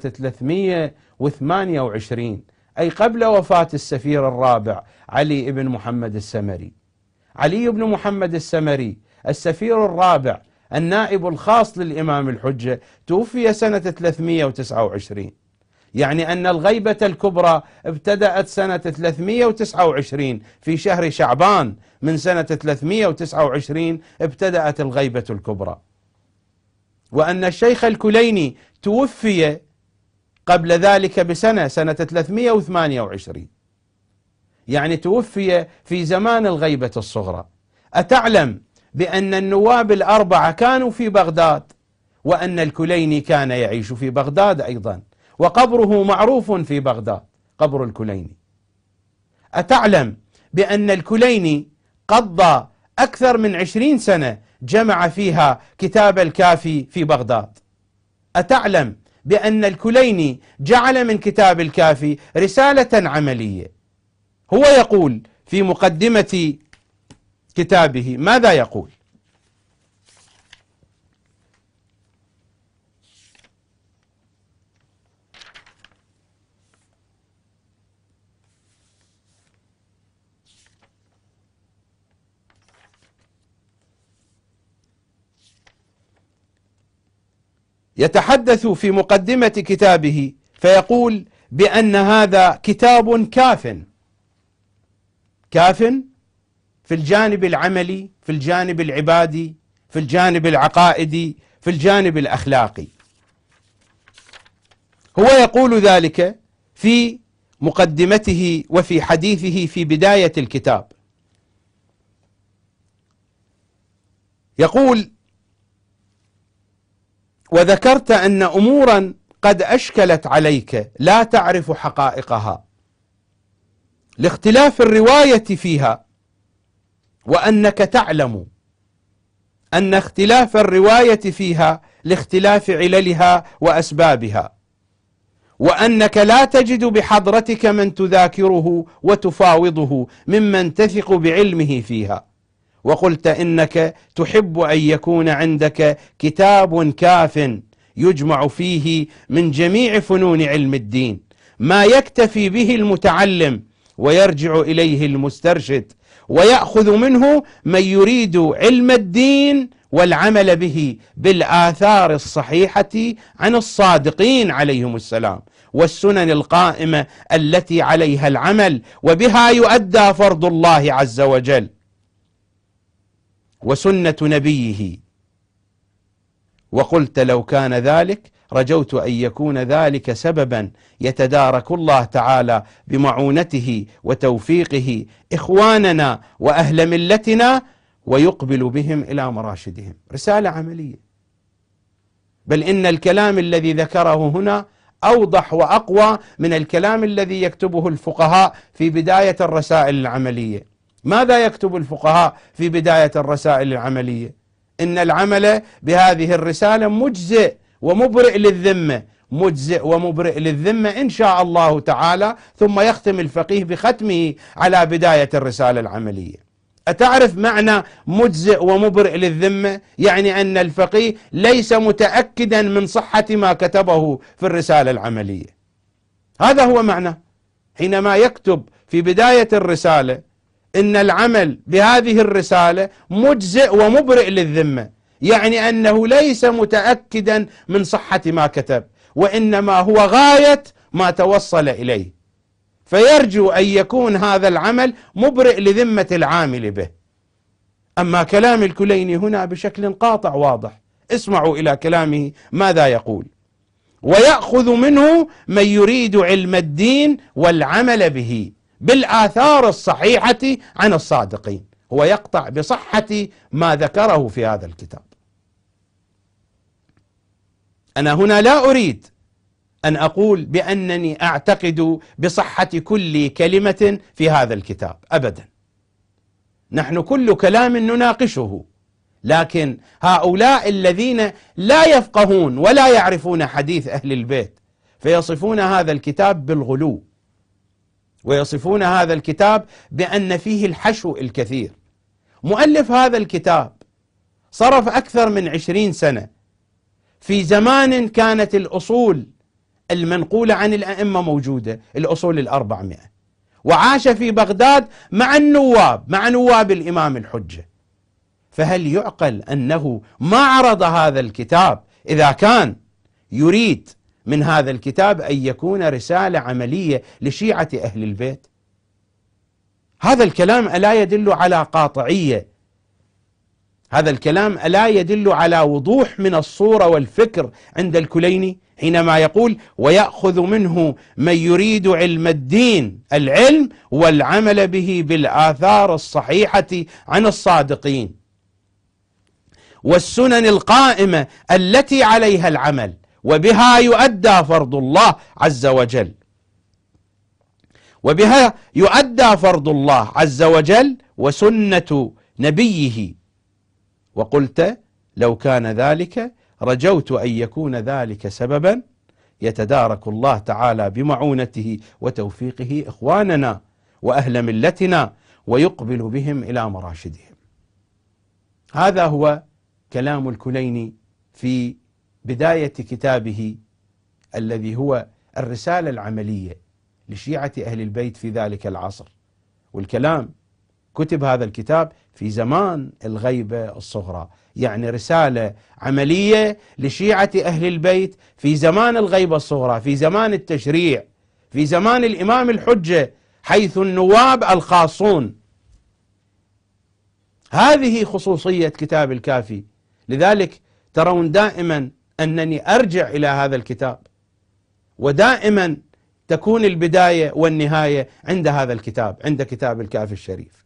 328، أي قبل وفاة السفير الرابع علي بن محمد السمري. علي بن محمد السمري السفير الرابع النائب الخاص للإمام الحجة توفي سنة 329، يعني أن الغيبة الكبرى ابتدأت سنة 329 في شهر شعبان من سنة 329 ابتدأت الغيبة الكبرى. وأن الشيخ الكليني توفي قبل ذلك بسنة، سنة 328، يعني توفي في زمان الغيبة الصغرى. أتعلم بأن النواب الأربعة كانوا في بغداد، وأن الكليني كان يعيش في بغداد أيضا، وقبره معروف في بغداد، قبر الكليني. أتعلم بأن الكليني قضى أكثر من 20 سنة جمع فيها كتاب الكافي في بغداد. أتعلم بأن الكليني جعل من كتاب الكافي رسالة عملية. هو يقول في مقدمة كتابه ماذا يقول؟ يتحدث في مقدمة كتابه فيقول بأن هذا كتاب كاف في الجانب العملي، في الجانب العبادي، في الجانب العقائدي، في الجانب الأخلاقي. هو يقول ذلك في مقدمته وفي حديثه في بداية الكتاب. يقول: وذكرت أن أمورا قد أشكلت عليك لا تعرف حقائقها لاختلاف الرواية فيها، وأنك تعلم أن اختلاف الرواية فيها لاختلاف عللها وأسبابها، وأنك لا تجد بحضرتك من تذاكره وتفاوضه ممن تثق بعلمه فيها. وقلت إنك تحب أن يكون عندك كتاب كاف يجمع فيه من جميع فنون علم الدين ما يكتفي به المتعلم ويرجع إليه المسترشد، ويأخذ منه من يريد علم الدين والعمل به بالآثار الصحيحة عن الصادقين عليهم السلام، والسنن القائمة التي عليها العمل وبها يؤدى فرض الله عز وجل وسنة نبيه. وقلت لو كان ذلك رجوت أن يكون ذلك سببا يتدارك الله تعالى بمعونته وتوفيقه إخواننا وأهل ملتنا ويقبل بهم إلى مراشدهم. رسالة عملية. بل إن الكلام الذي ذكره هنا أوضح وأقوى من الكلام الذي يكتبه الفقهاء في بداية الرسائل العملية. ماذا يكتب الفقهاء في بداية الرسائل العملية؟ إن العمل بهذه الرسالة مجزئ ومبرئ للذمة، مجزئ ومبرئ للذمة إن شاء الله تعالى. ثم يختم الفقيه بختمه على بداية الرسالة العملية. أتعرف معنى مجزئ ومبرئ للذمة؟ يعني أن الفقيه ليس متأكدا من صحة ما كتبه في الرسالة العملية. هذا هو معنى حينما يكتب في بداية الرسالة إن العمل بهذه الرسالة مجزئ ومبرئ للذمة، يعني أنه ليس متأكدا من صحة ما كتب، وإنما هو غاية ما توصل إليه، فيرجو أن يكون هذا العمل مبرئ لذمة العامل به. أما كلام الكليني هنا بشكل قاطع واضح. اسمعوا إلى كلامه ماذا يقول: ويأخذ منه من يريد علم الدين والعمل به بالآثار الصحيحة عن الصادقين. هو يقطع بصحة ما ذكره في هذا الكتاب. أنا هنا لا أريد أن أقول بأنني أعتقد بصحة كل كلمة في هذا الكتاب أبدا، نحن كل كلام نناقشه، لكن هؤلاء الذين لا يفقهون ولا يعرفون حديث أهل البيت فيصفون هذا الكتاب بالغلو، ويصفون هذا الكتاب بأن فيه الحشو الكثير. مؤلف هذا الكتاب صرف أكثر من 20 سنة في زمان كانت الأصول المنقولة عن الأئمة موجودة، الأصول 400، وعاش في بغداد مع النواب، مع نواب الإمام الحجة. فهل يعقل أنه ما عرض هذا الكتاب إذا كان يريد من هذا الكتاب أن يكون رسالة عملية لشيعة أهل البيت؟ هذا الكلام ألا يدل على قاطعية؟ هذا الكلام ألا يدل على وضوح من الصورة والفكر عند الكليني حينما يقول: ويأخذ منه من يريد علم الدين العلم والعمل به بالآثار الصحيحة عن الصادقين والسنن القائمة التي عليها العمل وبها يؤدى فرض الله عز وجل، وبها يؤدى فرض الله عز وجل وسنة نبيه. وقلت: لو كان ذلك رجوت أن يكون ذلك سببا يتدارك الله تعالى بمعونته وتوفيقه إخواننا وأهل ملتنا ويقبل بهم إلى مراشدهم. هذا هو كلام الكليني في بداية كتابه الذي هو الرسالة العملية لشيعة أهل البيت في ذلك العصر. والكلام كتب هذا الكتاب في زمان الغيبة الصغرى، يعني رسالة عملية لشيعة أهل البيت في زمان الغيبة الصغرى، في زمان التشريع، في زمان الإمام الحجة، حيث النواب الخاصون. هذه خصوصية كتاب الكافي. لذلك ترون دائما أنني أرجع إلى هذا الكتاب، ودائما تكون البداية والنهاية عند هذا الكتاب، عند كتاب الكافي الشريف.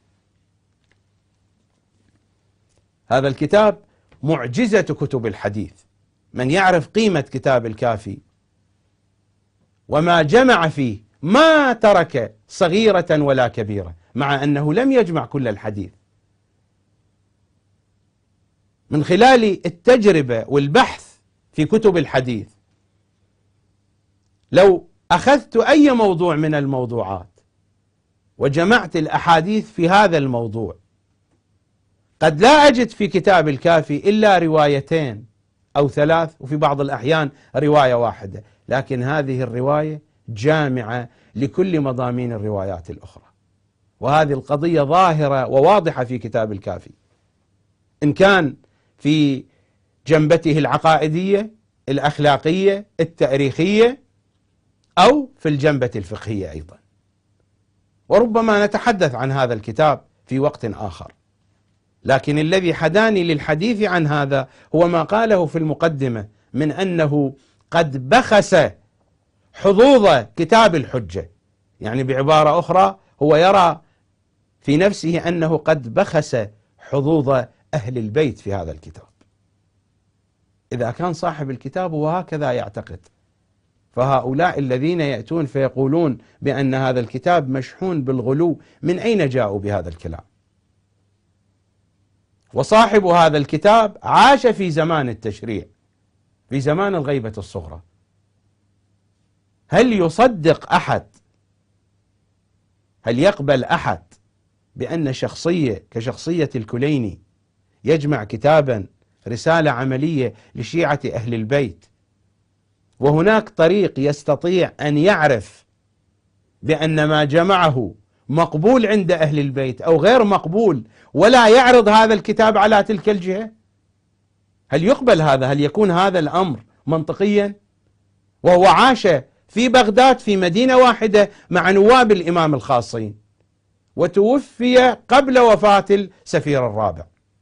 هذا الكتاب معجزة كتب الحديث. من يعرف قيمة كتاب الكافي وما جمع فيه ما ترك صغيرة ولا كبيرة، مع أنه لم يجمع كل الحديث. من خلال التجربة والبحث في كتب الحديث، لو أخذت أي موضوع من الموضوعات وجمعت الأحاديث في هذا الموضوع، قد لا أجد في كتاب الكافي إلا روايتين أو 3، وفي بعض الأحيان رواية واحدة، لكن هذه الرواية جامعة لكل مضامين الروايات الأخرى. وهذه القضية ظاهرة وواضحة في كتاب الكافي، إن كان في جنبته العقائدية الأخلاقية التاريخية أو في الجنبة الفقهية أيضا. وربما نتحدث عن هذا الكتاب في وقت آخر، لكن الذي حداني للحديث عن هذا هو ما قاله في المقدمة من أنه قد بخس حظوظ كتاب الحجة. يعني بعبارة أخرى هو يرى في نفسه أنه قد بخس حظوظ أهل البيت في هذا الكتاب. إذا كان صاحب الكتاب وهكذا يعتقد، فهؤلاء الذين يأتون فيقولون بأن هذا الكتاب مشحون بالغلو، من أين جاءوا بهذا الكلام؟ وصاحب هذا الكتاب عاش في زمان التشريع، في زمان الغيبة الصغرى. هل يصدق أحد، هل يقبل أحد بأن شخصية كشخصية الكليني يجمع كتابا رسالة عملية لشيعة أهل البيت، وهناك طريق يستطيع أن يعرف بأن ما جمعه مقبول عند أهل البيت أو غير مقبول، ولا يعرض هذا الكتاب على تلك الجهة؟ هل يقبل هذا؟ هل يكون هذا الأمر منطقيا؟ وهو عاش في بغداد في مدينة واحدة مع نواب الإمام الخاصين، وتوفي قبل وفاة السفير الرابع.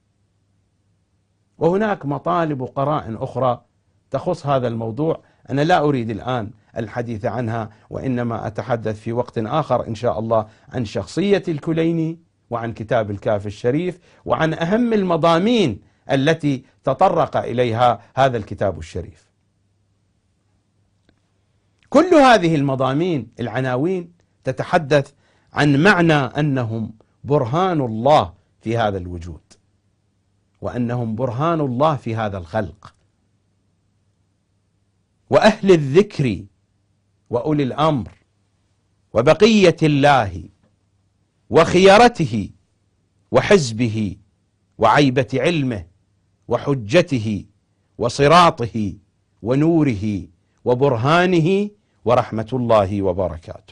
وهناك مطالب وقرائن أخرى تخص هذا الموضوع، أنا لا أريد الآن الحديث عنها، وإنما أتحدث في وقت آخر إن شاء الله عن شخصية الكليني وعن كتاب الكافي الشريف وعن أهم المضامين التي تطرق إليها هذا الكتاب الشريف. كل هذه المضامين العناوين تتحدث عن معنى أنهم برهان الله في هذا الوجود، وأنهم برهان الله في هذا الخلق، وأهل الذكر وأولي الأمر وبقية الله وخيرته وحزبه وعيبة علمه وحجته وصراطه ونوره وبرهانه ورحمة الله وبركاته.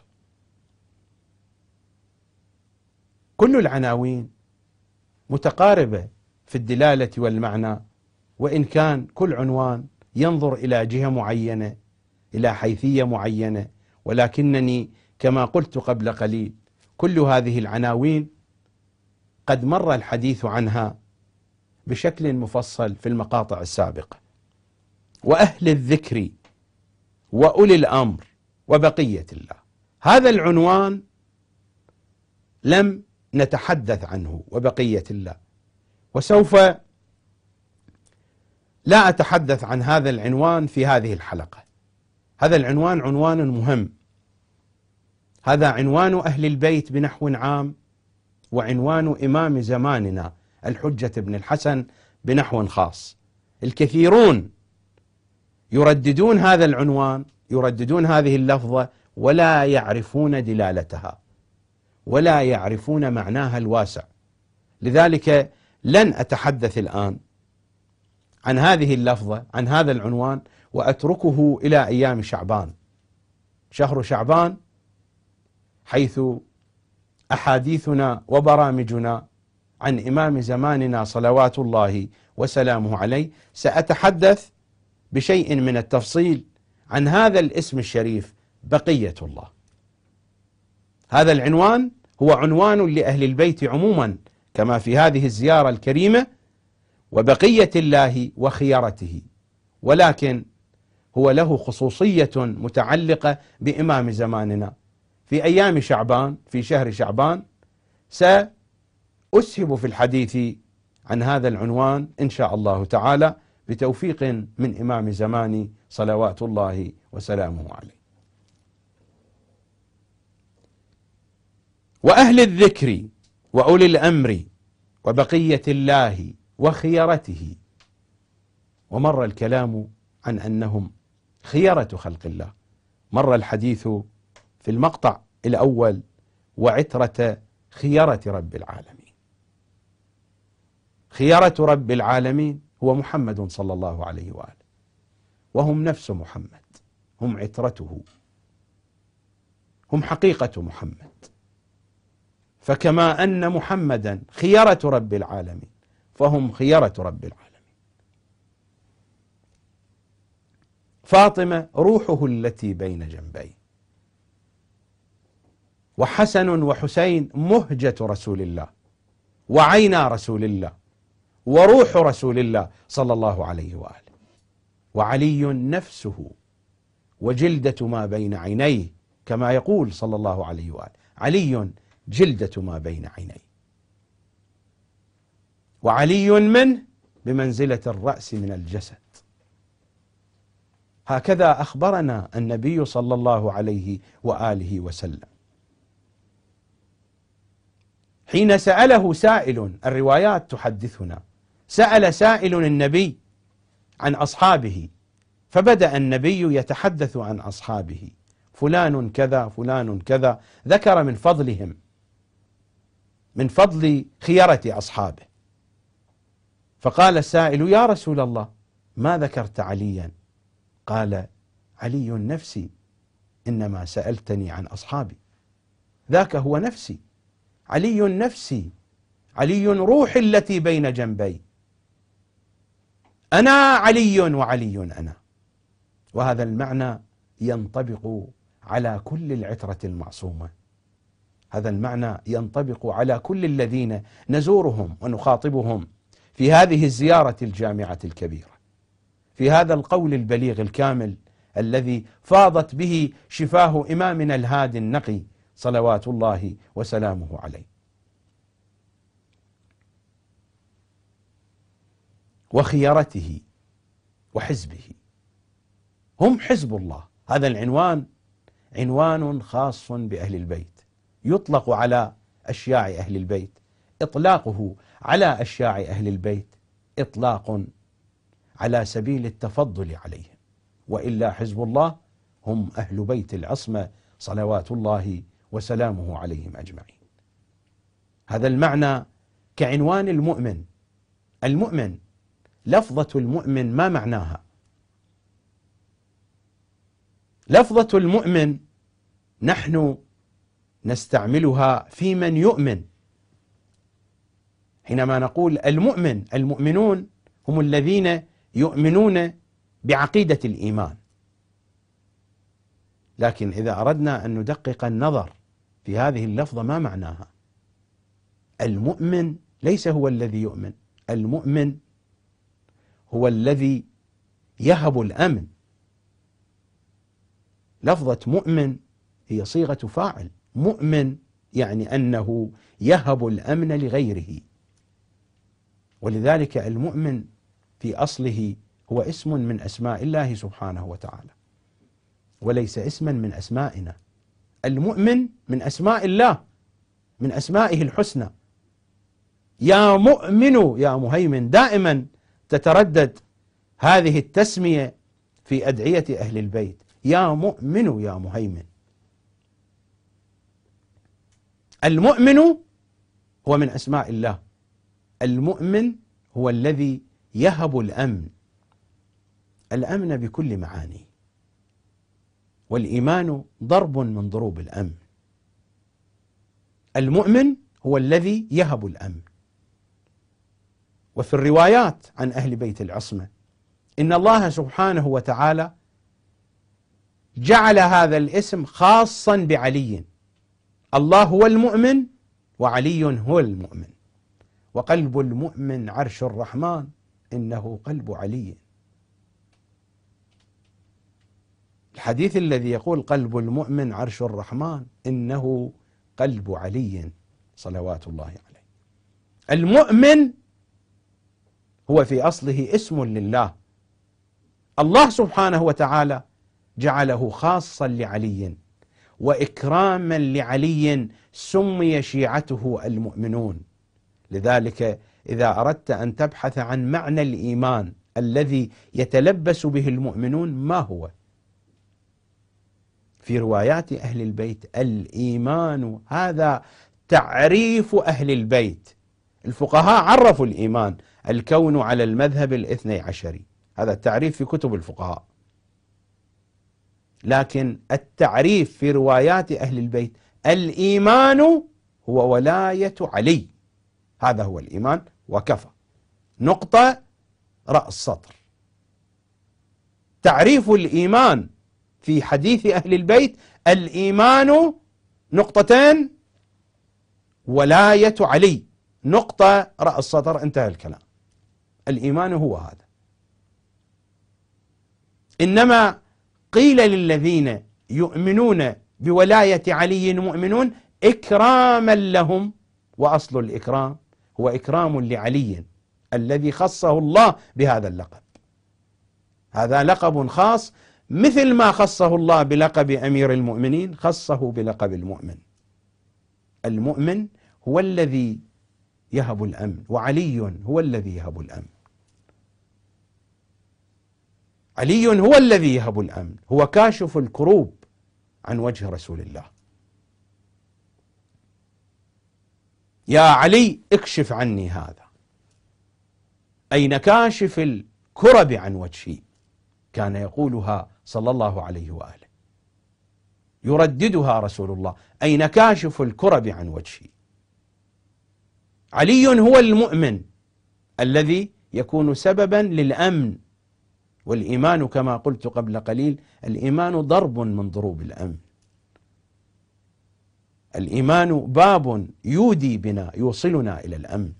كل العناوين متقاربة في الدلالة والمعنى، وإن كان كل عنوان ينظر إلى جهة معينة، إلى حيثية معينة، ولكنني كما قلت قبل قليل كل هذه العناوين قد مر الحديث عنها بشكل مفصل في المقاطع السابقة. وأهل الذكر وأولي الأمر وبقية الله، هذا العنوان لم نتحدث عنه، وبقية الله، وسوف لا أتحدث عن هذا العنوان في هذه الحلقة. هذا العنوان عنوان مهم، هذا عنوان أهل البيت بنحو عام، وعنوان إمام زماننا الحجة بن الحسن بنحو خاص. الكثيرون يرددون هذا العنوان، يرددون هذه اللفظة، ولا يعرفون دلالتها ولا يعرفون معناها الواسع. لذلك لن أتحدث الآن عن هذه اللفظة، عن هذا العنوان، وأتركه إلى أيام شعبان، شهر شعبان، حيث أحاديثنا وبرامجنا عن إمام زماننا صلوات الله وسلامه عليه سأتحدث بشيء من التفصيل عن هذا الاسم الشريف بقية الله. هذا العنوان هو عنوان لأهل البيت عموما كما في هذه الزيارة الكريمة، وبقية الله وخيرته، ولكن هو له خصوصية متعلقة بإمام زماننا. في أيام شعبان، في شهر شعبان، سأسهب في الحديث عن هذا العنوان إن شاء الله تعالى بتوفيق من إمام زماني صلوات الله وسلامه عليه. وأهل الذكر وأولي الأمر وبقية الله وخيرته، ومر الكلام عن أنهم خيرة خلق الله. مر الحديث في المقطع الأول وعترة خيرة رب العالمين. خيرة رب العالمين هو محمد صلى الله عليه وآله، وهم نفس محمد، هم عترته، هم حقيقة محمد. فكما أن محمدا خيرة رب العالمين، فهم خيرة رب العالمين. فاطمة روحه التي بين جنبيه، وحسن وحسين مهجة رسول الله وعينا رسول الله وروح رسول الله صلى الله عليه وآله، وعلي نفسه وجلدة ما بين عينيه، كما يقول صلى الله عليه وآله: علي جلدة ما بين عينيه، وعلي منه بمنزلة الرأس من الجسد. هكذا أخبرنا النبي صلى الله عليه وآله وسلم حين سأله سائل، الروايات تحدثنا، سأل سائل النبي عن أصحابه، فبدأ النبي يتحدث عن أصحابه: فلان كذا فلان كذا، ذكر من فضلهم، من فضل خيرة أصحابه. فقال السائل: يا رسول الله، ما ذكرت عليا؟ قال: علي نفسي، إنما سألتني عن أصحابي، ذاك هو نفسي، علي نفسي، علي روحي التي بين جنبي، أنا علي وعلي أنا. وهذا المعنى ينطبق على كل العترة المعصومة، هذا المعنى ينطبق على كل الذين نزورهم ونخاطبهم في هذه الزيارة الجامعة الكبيرة، في هذا القول البليغ الكامل الذي فاضت به شفاه إمامنا الهادي النقي صلوات الله وسلامه عليه. وخيرته وحزبه، هم حزب الله. هذا العنوان عنوان خاص بأهل البيت، يطلق على أشياع أهل البيت. إطلاقه على أشياع أهل البيت إطلاق على سبيل التفضل عليهم، وإلا حزب الله هم أهل بيت العصمة صلوات الله وسلامه عليهم أجمعين. هذا المعنى كعنوان المؤمن. المؤمن، لفظة المؤمن ما معناها؟ لفظة المؤمن نحن نستعملها في من يؤمن. حينما نقول المؤمن، المؤمنون هم الذين يؤمنون بعقيدة الإيمان. لكن إذا أردنا أن ندقق النظر في هذه اللفظة ما معناها؟ المؤمن ليس هو الذي يؤمن، المؤمن هو الذي يهب الأمن. لفظة مؤمن هي صيغة فاعل، مؤمن يعني أنه يهب الأمن لغيره. ولذلك المؤمن في أصله هو اسم من أسماء الله سبحانه وتعالى، وليس اسما من أسمائنا. المؤمن من أسماء الله، من أسمائه الحسنى. يا مؤمن يا مهيمن، دائما تتردد هذه التسمية في أدعية أهل البيت، يا مؤمن يا مهيمن. المؤمن هو من أسماء الله، المؤمن هو الذي يهب الأمن، الأمن بكل معانيه، والإيمان ضرب من ضروب الأمن. المؤمن هو الذي يهب الأمن. وفي الروايات عن أهل بيت العصمة إن الله سبحانه وتعالى جعل هذا الاسم خاصا بعلي. الله هو المؤمن وعلي هو المؤمن، وقلب المؤمن عرش الرحمن إنه قلب علي. الحديث الذي يقول قلب المؤمن عرش الرحمن إنه قلب علي صلوات الله عليه. المؤمن هو في أصله اسم لله، الله سبحانه وتعالى جعله خاصا لعلي، وإكراما لعلي سمي شيعته المؤمنون. لذلك إذا أردت أن تبحث عن معنى الإيمان الذي يتلبس به المؤمنون ما هو؟ في روايات أهل البيت الإيمان، هذا تعريف أهل البيت. الفقهاء عرفوا الإيمان: الكون على المذهب الاثني عشري، هذا التعريف في كتب الفقهاء. لكن التعريف في روايات أهل البيت: الإيمان هو ولاية علي، هذا هو الإيمان وكفى، نقطة، رأس سطر. تعريف الإيمان في حديث أهل البيت: الإيمان نقطتين، ولاية علي، نقطة، رأس سطر، انتهى الكلام. الإيمان هو هذا. إنما قيل للذين يؤمنون بولاية علي مؤمنون إكراما لهم، وأصل الإكرام هو إكرام لعلي الذي خصه الله بهذا اللقب. هذا لقب خاص، مثل ما خصه الله بلقب أمير المؤمنين خصه بلقب المؤمن. المؤمن هو الذي يهب الأمن، وعلي هو الذي يهب الأمن. علي هو الذي يهب الأمن، هو كاشف الكروب عن وجه رسول الله. يا علي اكشف عني هذا، أين كاشف الكرب عن وجهي؟ كان يقولها صلى الله عليه وآله، يرددها رسول الله: أين كاشف الكرب عن وجهي؟ علي هو المؤمن الذي يكون سببا للأمن. والإيمان كما قلت قبل قليل، الإيمان ضرب من ضروب الأمن. الإيمان باب يودي بنا، يوصلنا إلى الأمن.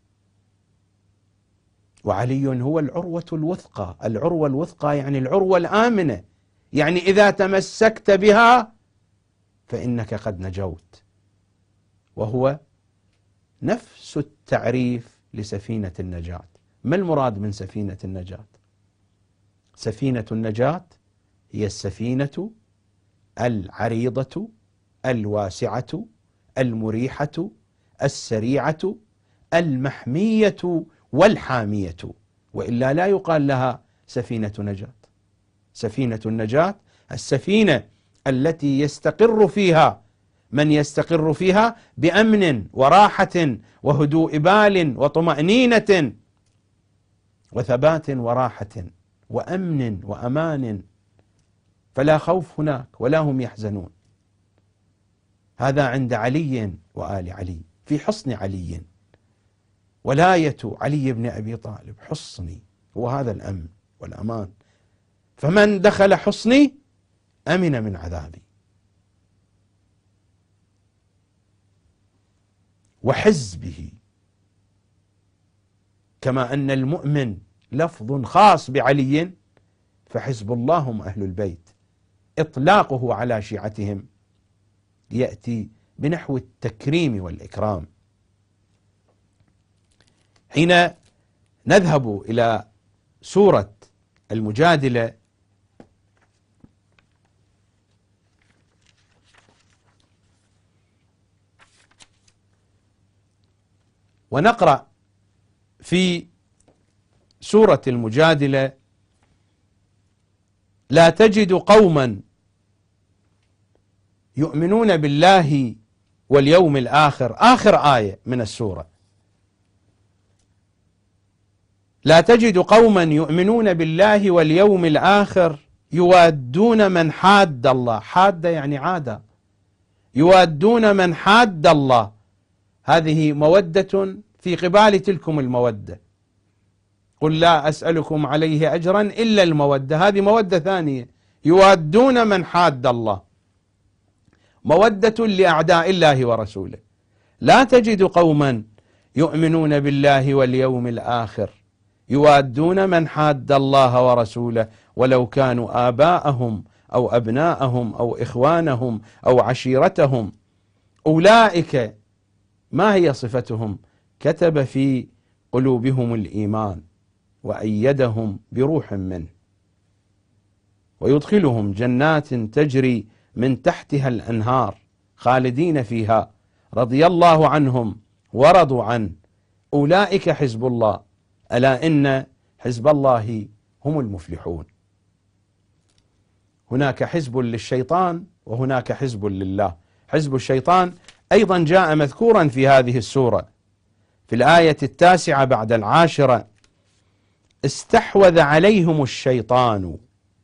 وعلي هو العروة الوثقى. العروة الوثقى يعني العروة الآمنة، يعني إذا تمسكت بها فإنك قد نجوت. وهو نفس التعريف لسفينة النجاة: ما المراد من سفينة النجاة؟ سفينة النجاة هي السفينة العريضة الواسعة المريحة السريعة المحمية والحامية، وإلا لا يقال لها سفينة نجاة. سفينة النجاة السفينة التي يستقر فيها من يستقر فيها بأمن وراحة وهدوء بال وطمأنينة وثبات وراحة وأمن وأمان، فلا خوف هناك ولا هم يحزنون. هذا عند علي وآل علي، في حصن علي، ولاية علي بن أبي طالب حصني، هو هذا الأمن والأمان، فمن دخل حصني أمن من عذابي. وحزبه، كما أن المؤمن لفظ خاص بعلي، فحزب الله هم أهل البيت. إطلاقه على شيعتهم يأتي بنحو التكريم والإكرام. حين نذهب إلى سورة المجادلة ونقرأ في سورة المجادلة: لا تجد قوما يؤمنون بالله واليوم الآخر، آخر آية من السورة. لا تجد قوما يؤمنون بالله واليوم الآخر يوادون من حاد الله، حاد يعني عادة، يوادون من حاد الله، هذه مودة في قبال تلكم المودة. قل لا أسألكم عليه أجرا إلا المودة، هذه مودة ثانية، يوادون من حاد الله، مودة لأعداء الله ورسوله. لا تجد قوما يؤمنون بالله واليوم الآخر يوادون من حاد الله ورسوله ولو كانوا آباءهم أو أبناءهم أو إخوانهم أو عشيرتهم. أولئك ما هي صفتهم؟ كتب في قلوبهم الإيمان وأيدهم بروح منه ويدخلهم جنات تجري من تحتها الأنهار خالدين فيها رضي الله عنهم ورضوا عنه أولئك حزب الله ألا إن حزب الله هم المفلحون. هناك حزب للشيطان وهناك حزب لله. حزب الشيطان أيضا جاء مذكورا في هذه السورة في الآية 9 بعد 10: استحوذ عليهم الشيطان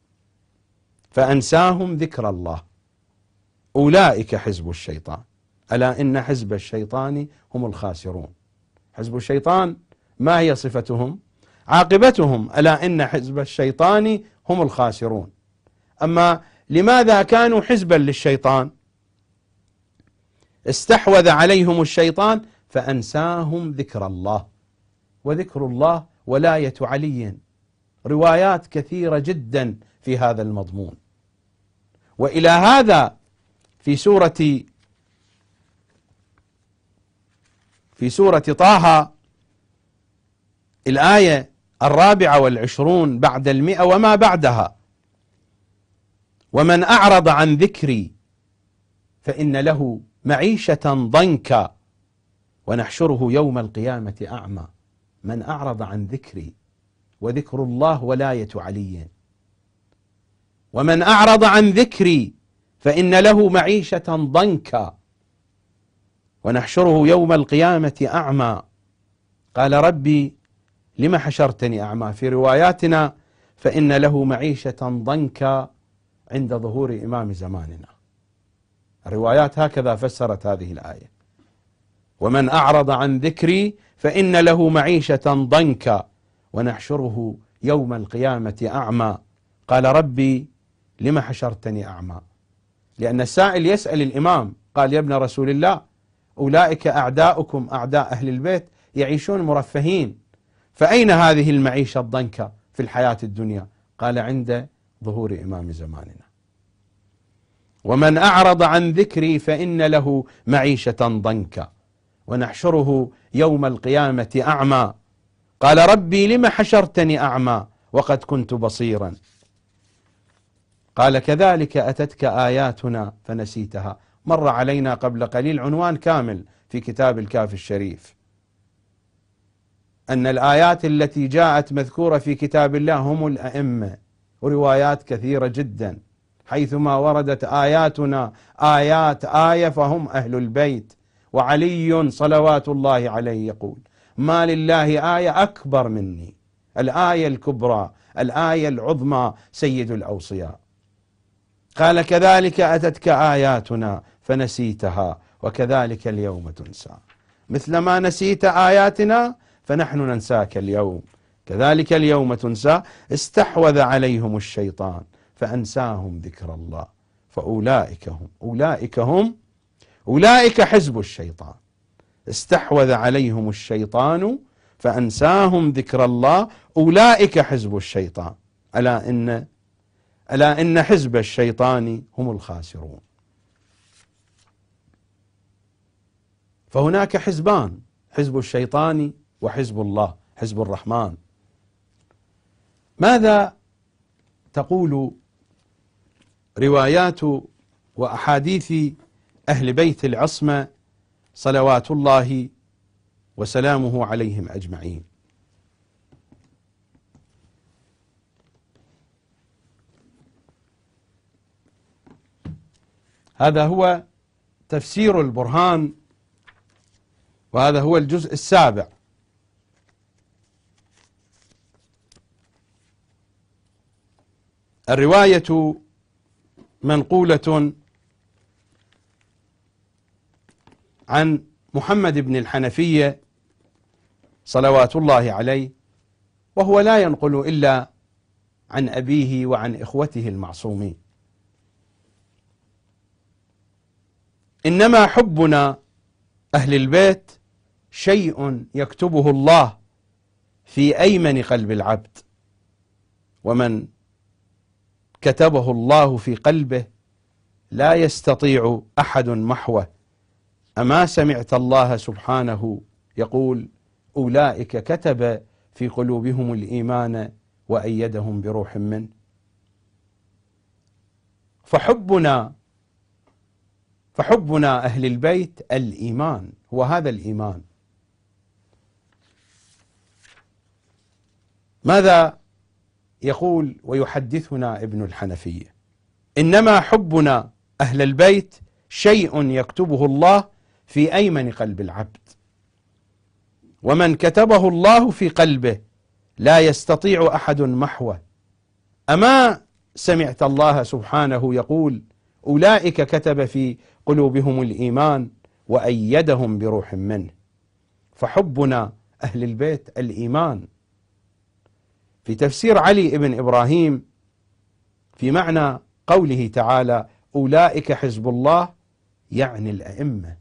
فأنساهم ذكر الله أولئك حزب الشيطان ألا إن حزب الشيطان هم الخاسرون. حزب الشيطان ما هي صفتهم؟ عاقبتهم ألا إن حزب الشيطان هم الخاسرون. أما لماذا كانوا حزبا للشيطان؟ استحوذ عليهم الشيطان فأنساهم ذكر الله، وذكر الله ولاية علي، روايات كثيرة جدا في هذا المضمون. وإلى هذا في سورة طه الآية 24 بعد 100 وما بعدها: ومن أعرض عن ذكري فإن له معيشة ضنكا ونحشره يوم القيامة أعمى. من أعرض عن ذكري، وذكر الله ولاية علي. ومن أعرض عن ذكري فإن له معيشة ضنكا ونحشره يوم القيامة أعمى. قال ربي لم حشرتني أعمى. في رواياتنا فإن له معيشة ضنكا عند ظهور إمام زماننا. الروايات هكذا فسرت هذه الآية: ومن أعرض عن ذكري فإن له معيشة ضنكا ونحشره يوم القيامة أعمى. قال ربي لم حشرتني أعمى؟ لأن السائل يسأل الإمام، قال يا ابن رسول الله أولئك أعداؤكم أعداء أهل البيت يعيشون مرفهين، فأين هذه المعيشة الضنكة في الحياة الدنيا؟ قال عند ظهور إمام زماننا. ومن أعرض عن ذكري فإن له معيشة ضنكا ونحشره يوم القيامة أعمى. قال ربي لم حشرتني أعمى وقد كنت بصيرا. قال كذلك أتتك آياتنا فنسيتها. مر علينا قبل قليل عنوان كامل في كتاب الكافي الشريف، أن الآيات التي جاءت مذكورة في كتاب الله هم الأئمة، وروايات كثيرة جدا حيثما وردت آياتنا آيات آية فهم أهل البيت. وعلي صلوات الله عليه يقول ما لله آية أكبر مني، الآية الكبرى الآية العظمى سيد الأوصياء. قال كذلك أتتك آياتنا فنسيتها وكذلك اليوم تنسى. مثلما نسيت آياتنا فنحن ننساك اليوم، كذلك اليوم تنسى. استحوذ عليهم الشيطان فأنساهم ذكر الله أولئك حزب الشيطان. استحوذ عليهم الشيطان فأنساهم ذكر الله أولئك حزب الشيطان ألا إن حزب الشيطان هم الخاسرون. فهناك حزبان، حزب الشيطان وحزب الله، حزب الرحمن. ماذا تقول روايات وأحاديث أهل بيت العصمة صلوات الله وسلامه عليهم أجمعين؟ هذا هو تفسير البرهان، وهذا هو الجزء السابع. الرواية منقولة عن محمد بن الحنفية صلوات الله عليه، وهو لا ينقل إلا عن أبيه وعن إخوته المعصومين. إنما حبنا أهل البيت شيء يكتبه الله في أيمن قلب العبد، ومن كتبه الله في قلبه لا يستطيع أحد محوه. أما سمعت الله سبحانه يقول أولئك كتب في قلوبهم الإيمان وأيدهم بروح منه. فحبنا أهل البيت الإيمان، هو هذا الإيمان. ماذا يقول ويحدثنا ابن الحنفية؟ إنما حبنا أهل البيت شيء يكتبه الله في أيمن قلب العبد، ومن كتبه الله في قلبه لا يستطيع أحد محوه. أما سمعت الله سبحانه يقول أولئك كتب في قلوبهم الإيمان وأيدهم بروح منه. فحبنا أهل البيت الإيمان. في تفسير علي بن إبراهيم في معنى قوله تعالى أولئك حزب الله، يعني الأئمة.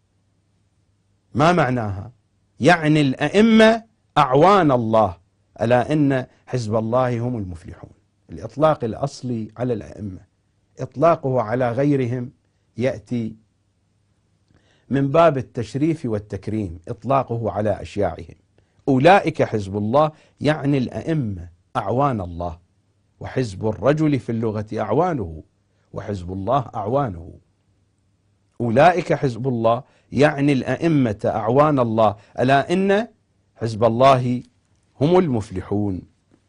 ما معناها؟ يعني الأئمة أعوان الله، ألا إن حزب الله هم المفلحون. الإطلاق الأصلي على الأئمة، إطلاقه على غيرهم يأتي من باب التشريف والتكريم، إطلاقه على أشياعهم. أولئك حزب الله يعني الأئمة أعوان الله، وحزب الرجل في اللغة أعوانه، وحزب الله أعوانه. أولئك حزب الله يعني الأئمة أعوان الله، ألا إن حزب الله هم المفلحون.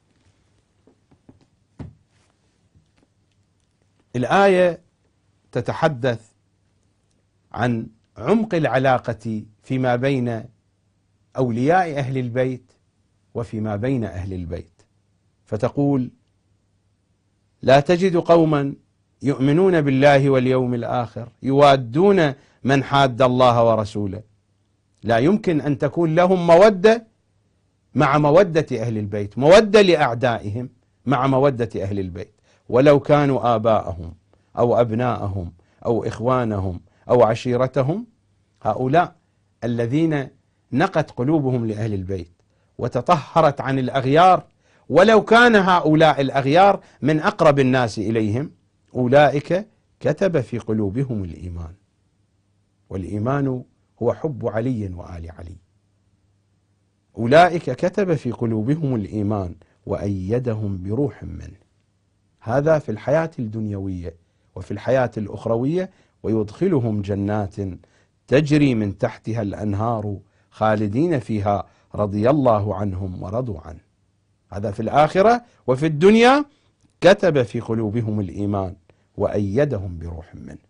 الآية تتحدث عن عمق العلاقة فيما بين أولياء أهل البيت وفيما بين أهل البيت، فتقول لا تجد قوما يؤمنون بالله واليوم الآخر يوادون من حاد الله ورسوله. لا يمكن أن تكون لهم مودة مع مودة أهل البيت، مودة لأعدائهم مع مودة أهل البيت، ولو كانوا آباءهم أو أبناءهم أو إخوانهم أو عشيرتهم. هؤلاء الذين نقت قلوبهم لأهل البيت وتطهرت عن الأغيار، ولو كان هؤلاء الأغيار من أقرب الناس إليهم، أولئك كتب في قلوبهم الإيمان. والإيمان هو حب علي وآل علي. أولئك كتب في قلوبهم الإيمان وأيدهم بروح منه. هذا في الحياة الدنيوية، وفي الحياة الأخروية ويدخلهم جنات تجري من تحتها الأنهار خالدين فيها رضي الله عنهم ورضوا عنه. هذا في الآخرة. وفي الدنيا كتب في قلوبهم الإيمان وأيدهم بروح منه.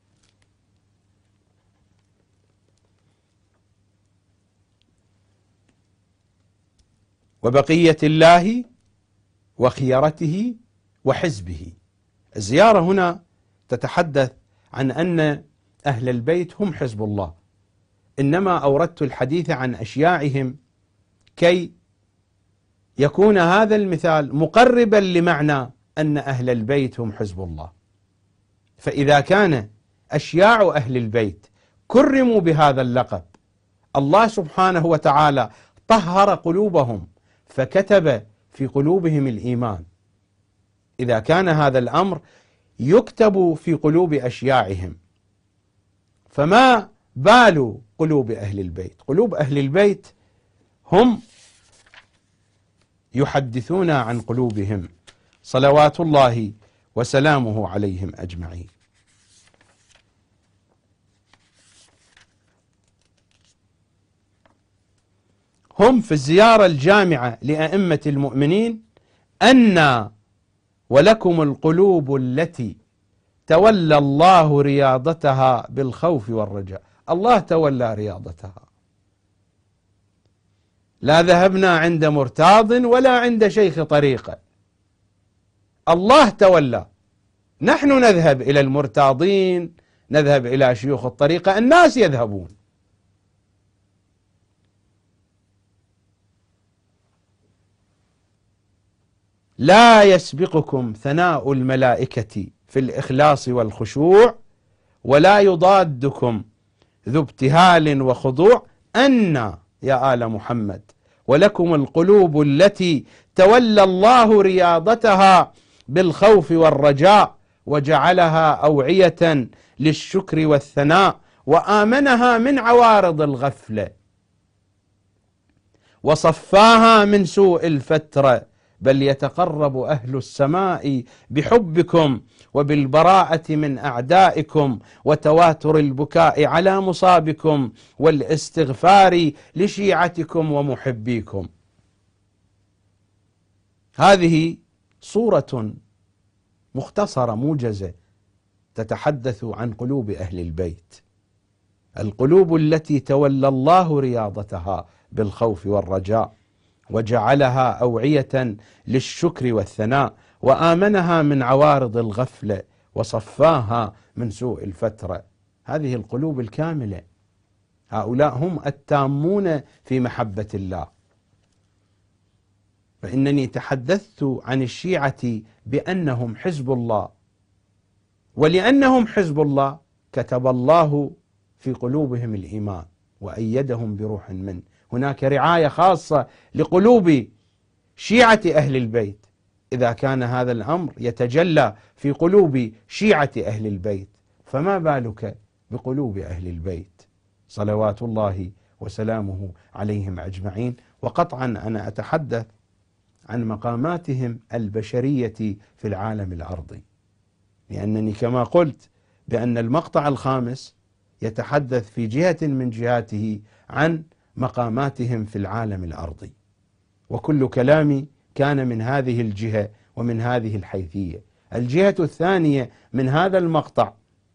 وبقية الله وخيرته وحزبه. الزيارة هنا تتحدث عن أن أهل البيت هم حزب الله، إنما أوردت الحديث عن أشياعهم كي يكون هذا المثال مقربا لمعنى أن أهل البيت هم حزب الله. فإذا كان أشياع أهل البيت كرموا بهذا اللقب، الله سبحانه وتعالى طهر قلوبهم فكتب في قلوبهم الإيمان، إذا كان هذا الأمر يكتب في قلوب أشياعهم، فما بال قلوب أهل البيت؟ قلوب أهل البيت هم يحدثون عن قلوبهم صلوات الله وسلامه عليهم أجمعين. هم في الزيارة الجامعة لأئمة المؤمنين أن ولكم القلوب التي تولى الله رياضتها بالخوف والرجاء. الله تولى رياضتها، لا ذهبنا عند مرتاض ولا عند شيخ طريقة، الله تولى. نحن نذهب إلى المرتاضين، نذهب إلى شيوخ الطريقة، الناس يذهبون. لا يسبقكم ثناء الملائكة في الإخلاص والخشوع، ولا يضادكم ذو ابتهال وخضوع، أن يا آل محمد ولكم القلوب التي تولى الله رياضتها بالخوف والرجاء، وجعلها أوعية للشكر والثناء، وآمنها من عوارض الغفلة، وصفاها من سوء الفترة. بل يتقرب أهل السماء بحبكم وبالبراءة من أعدائكم، وتواتر البكاء على مصابكم، والاستغفار لشيعتكم ومحبيكم. هذه صورة مختصرة موجزة تتحدث عن قلوب أهل البيت، القلوب التي تولى الله رياضتها بالخوف والرجاء، وجعلها أوعية للشكر والثناء، وآمنها من عوارض الغفلة، وصفاها من سوء الفترة. هذه القلوب الكاملة، هؤلاء هم التامون في محبة الله. فإنني تحدثت عن الشيعة بأنهم حزب الله، ولأنهم حزب الله كتب الله في قلوبهم الإيمان وأيدهم بروح منه. هناك رعاية خاصة لقلوب شيعة أهل البيت. إذا كان هذا الأمر يتجلى في قلوب شيعة أهل البيت، فما بالك بقلوب أهل البيت صلوات الله وسلامه عليهم أجمعين. وقطعا أنا أتحدث عن مقاماتهم البشرية في العالم الأرضي، لأنني كما قلت بأن المقطع الخامس يتحدث في جهة من جهاته عن مقاماتهم في العالم الأرضي، وكل كلامي كان من هذه الجهة ومن هذه الحيثية. الجهة الثانية من هذا المقطع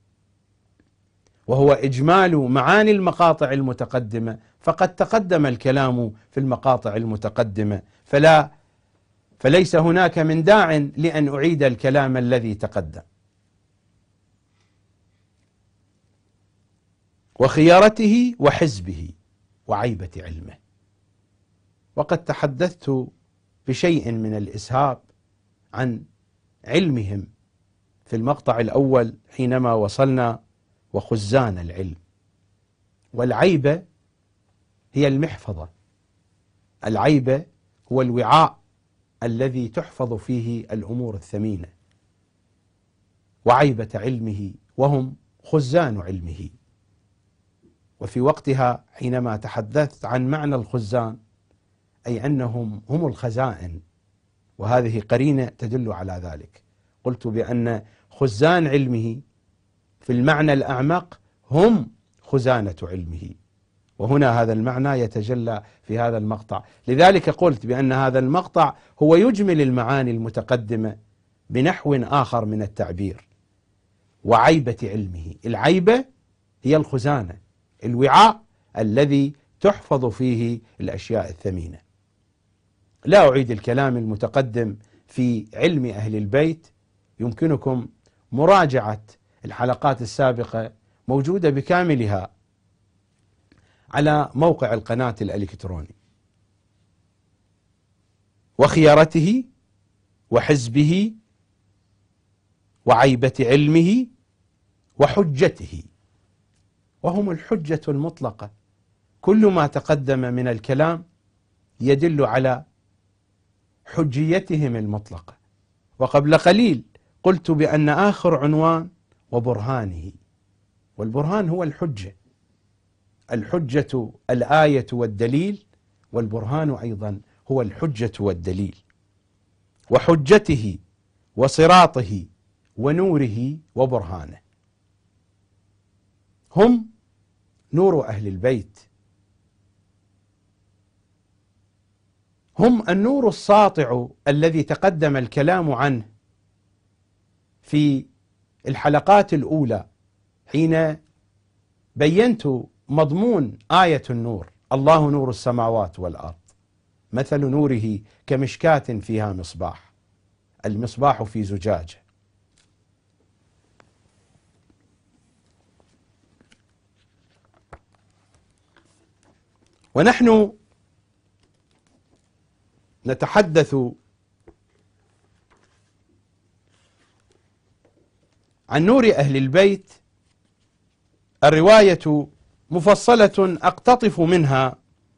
وهو إجمال معاني المقاطع المتقدمة، فقد تقدم الكلام في المقاطع المتقدمة، فليس هناك من داع لأن أعيد الكلام الذي تقدم. وخيارته وحزبه وعيبة علمه. وقد تحدثت بشيء من الإسهاب عن علمهم في المقطع الأول حينما وصلنا وخزان العلم. والعيبة هي المحفظة، العيبة هو الوعاء الذي تحفظ فيه الأمور الثمينة، وعيبة علمه وهم خزان علمه. وفي وقتها حينما تحدثت عن معنى الخزان أي أنهم هم الخزائن، وهذه قرينة تدل على ذلك. قلت بأن خزان علمه في المعنى الأعمق هم خزانة علمه، وهنا هذا المعنى يتجلى في هذا المقطع. لذلك قلت بأن هذا المقطع هو يجمل المعاني المتقدمة بنحو آخر من التعبير. وعيبة علمه، العيبة هي الخزانة، الوعاء الذي تحفظ فيه الأشياء الثمينة. لا أعيد الكلام المتقدم في علم أهل البيت، يمكنكم مراجعة الحلقات السابقة، موجودة بكاملها على موقع القناة الإلكتروني. وخيرته وحزبه وعيبة علمه وحجته، وهم الحجة المطلقة. كل ما تقدم من الكلام يدل على حجيتهم المطلقة. وقبل قليل قلت بأن آخر عنوان وبرهانه، والبرهان هو الحجة، الحجة الآية والدليل، والبرهان أيضا هو الحجة والدليل. وحجته وصراطه ونوره وبرهانه، هم نور أهل البيت، هم النور الساطع الذي تقدم الكلام عنه في الحلقات الأولى حين بينت مضمون آية النور. الله نور السماوات والأرض، مثل نوره كمشكاة فيها مصباح، المصباح في زجاجة. ونحن نتحدث عن نور أهل البيت. الرواية مفصلة أقتطف منها.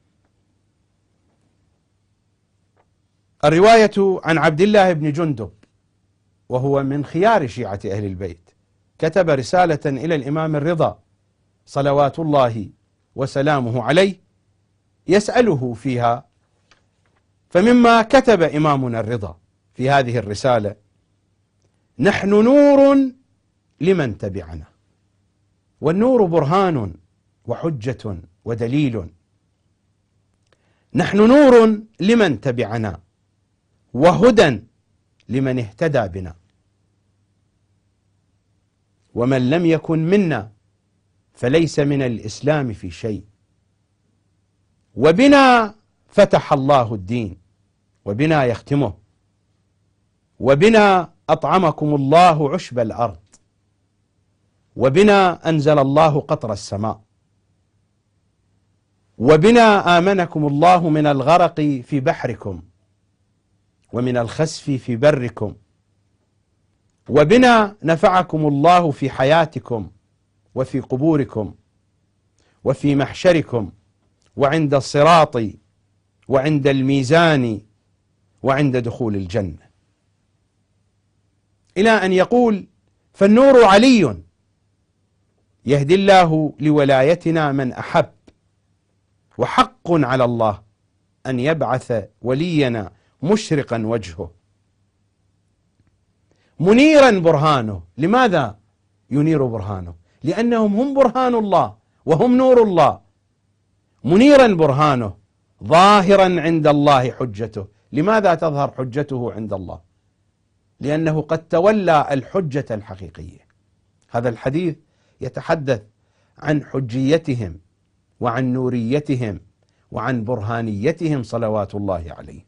الرواية عن عبد الله بن جندب، وهو من خيار شيعة أهل البيت، كتب رسالة إلى الإمام الرضا صلوات الله وسلامه عليه يسأله فيها. فمما كتب إمامنا الرضا في هذه الرسالة: نحن نور لمن تبعنا، والنور برهان وحجة ودليل. نحن نور لمن تبعنا وهدى لمن اهتدى بنا، ومن لم يكن منا فليس من الإسلام في شيء. وبنا فتح الله الدين، وبنا يختمه، وبنا أطعمكم الله عشب الأرض، وبنا أنزل الله قطر السماء، وبنا آمنكم الله من الغرق في بحركم ومن الخسف في بركم، وبنا نفعكم الله في حياتكم وفي قبوركم وفي محشركم وعند الصراط وعند الميزان وعند دخول الجنة، إلى أن يقول: فالنور علي يهدي الله لولايتنا من أحب، وحق على الله أن يبعث ولينا مشرقا وجهه منيرا برهانه. لماذا ينير برهانه؟ لأنهم هم برهان الله وهم نور الله. منيرا برهانه، ظاهرا عند الله حجته. لماذا تظهر حجته عند الله؟ لأنه قد تولى الحجة الحقيقية. هذا الحديث يتحدث عن حجيتهم وعن نوريتهم وعن برهانيتهم صلوات الله عليه.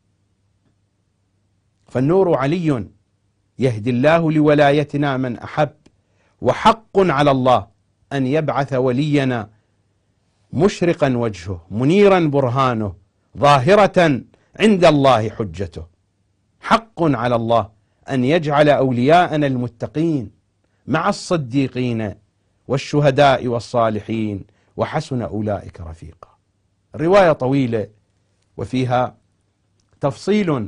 فالنور علي يهدي الله لولايتنا من أحب، وحق على الله أن يبعث ولينا مشرقا وجهه منيرا برهانه ظاهرة عند الله حجته. حق على الله أن يجعل أولياءنا المتقين مع الصديقين والشهداء والصالحين وحسن أولئك رفيقا. الرواية طويلة وفيها تفصيل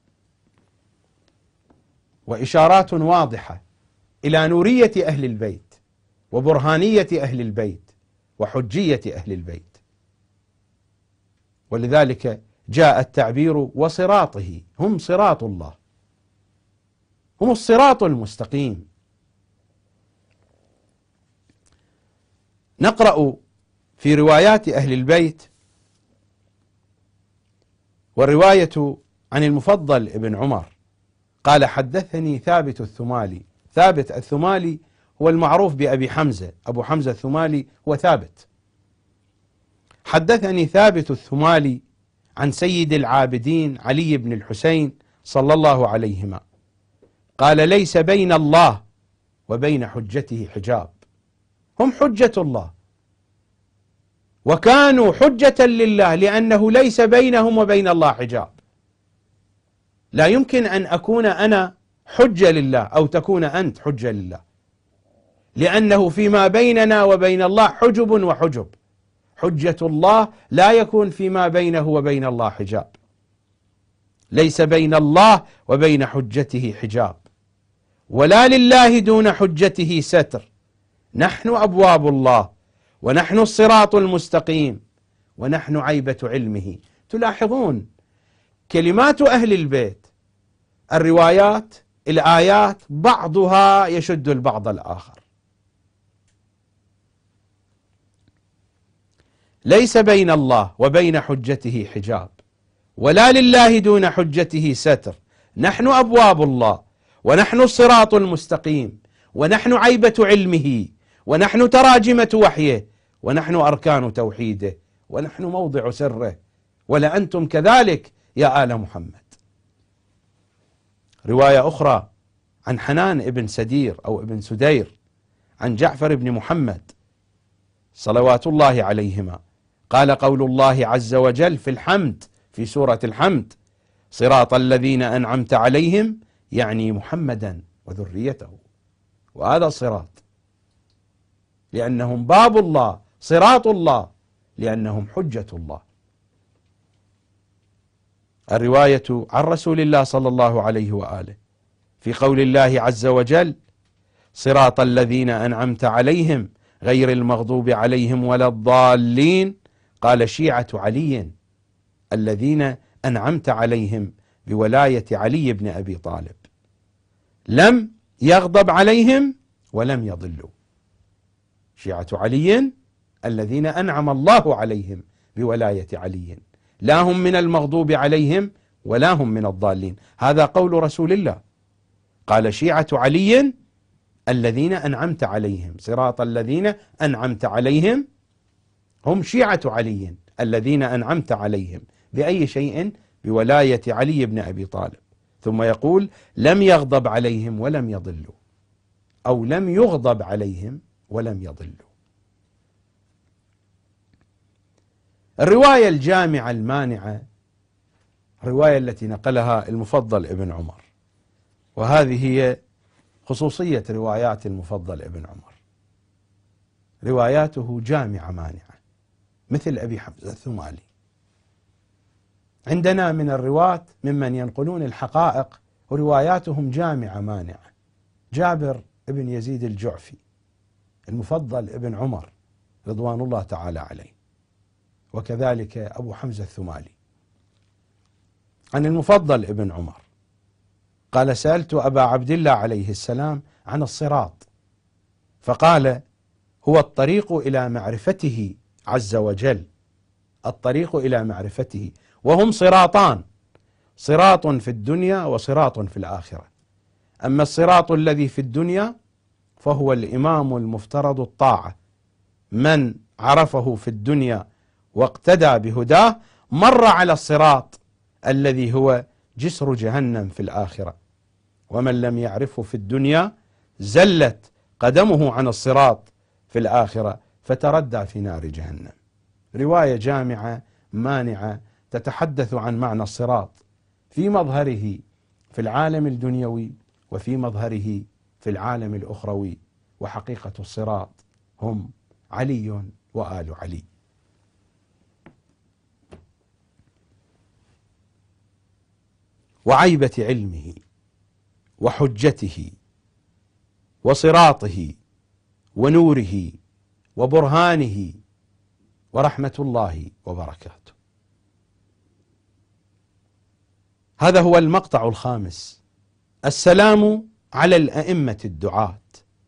وإشارات واضحة إلى نورية أهل البيت وبرهانية أهل البيت وحجية أهل البيت. ولذلك جاء التعبير وصراطه، هم صراط الله، هم الصراط المستقيم. نقرأ في روايات أهل البيت، والرواية عن المفضل ابن عمر قال: حدثني ثابت الثمالي. ثابت الثمالي هو المعروف بأبي حمزة، أبو حمزة الثمالي هو ثابت. حدثني ثابت الثمالي عن سيد العابدين علي بن الحسين صلى الله عليهما قال: ليس بين الله وبين حجته حجاب، هم حجة الله وكانوا حجة لله، لأنه ليس بينهم وبين الله حجاب. لا يمكن أن أكون أنا حجة لله أو تكون أنت حجة لله، لأنه فيما بيننا وبين الله حجب وحجب. حجة الله لا يكون فيما بينه وبين الله حجاب، ليس بين الله وبين حجته حجاب، ولا لله دون حجته ستر. نحن أبواب الله، ونحن الصراط المستقيم، ونحن عيبة علمه. تلاحظون كلمات أهل البيت، الروايات، الآيات، بعضها يشد البعض الآخر. ليس بين الله وبين حجته حجاب، ولا لله دون حجته ستر. نحن أبواب الله، ونحن الصراط المستقيم، ونحن عيبة علمه، ونحن تراجمة وحيه، ونحن أركان توحيده، ونحن موضع سره، ولأنتم كذلك يا آل محمد. رواية أخرى عن حنان ابن سدير أو ابن سدير عن جعفر بن محمد صلوات الله عليهما قال: قول الله عز وجل في الحمد، في سورة الحمد: صراط الذين أنعمت عليهم، يعني محمدا وذريته. وهذا الصراط لأنهم باب الله، صراط الله لأنهم حجة الله. الرواية عن رسول الله صلى الله عليه وآله في قول الله عز وجل: صراط الذين أنعمت عليهم غير المغضوب عليهم ولا الضالين، قال: شيعة علي الذين أنعمت عليهم بولاية علي بن أبي طالب، لم يغضب عليهم ولم يضلوا. شيعة علي الذين أنعم الله عليهم بولاية علي، لا هم من المغضوب عليهم ولا هم من الضالين. هذا قول رسول الله، قال: شيعة علي الذين أنعمت عليهم، صراط الذين أنعمت عليهم، هم شيعة علي الذين أنعمت عليهم بأي شيء؟ بولاية علي بن أبي طالب. ثم يقول: لم يغضب عليهم ولم يضلوا، أو لم يغضب عليهم ولم يضلوا. الرواية الجامعة المانعة، الرواية التي نقلها المفضل ابن عمر، وهذه هي خصوصية روايات المفضل ابن عمر، رواياته جامعة مانعة مثل أبي حمزة الثمالي. عندنا من الرواة ممن ينقلون الحقائق ورواياتهم جامعة مانعة: جابر ابن يزيد الجعفي، المفضل ابن عمر رضوان الله تعالى عليه، وكذلك أبو حمزة الثمالي. عن المفضل ابن عمر قال: سألت أبا عبد الله عليه السلام عن الصراط، فقال: هو الطريق إلى معرفته عز وجل، الطريق إلى معرفته، وهم صراطان: صراط في الدنيا وصراط في الآخرة. أما الصراط الذي في الدنيا فهو الإمام المفترض الطاعة، من عرفه في الدنيا واقتدى بهداه مر على الصراط الذي هو جسر جهنم في الآخرة، ومن لم يعرفه في الدنيا زلت قدمه عن الصراط في الآخرة فتردى في نار جهنم. رواية جامعة مانعة تتحدث عن معنى الصراط في مظهره في العالم الدنيوي وفي مظهره في العالم الأخروي. وحقيقة الصراط هم علي وآل علي. وعيبة علمه وحجته وصراطه ونوره وبرهانه ورحمة الله وبركاته. هذا هو المقطع الخامس: السلام على الأئمة الدعاة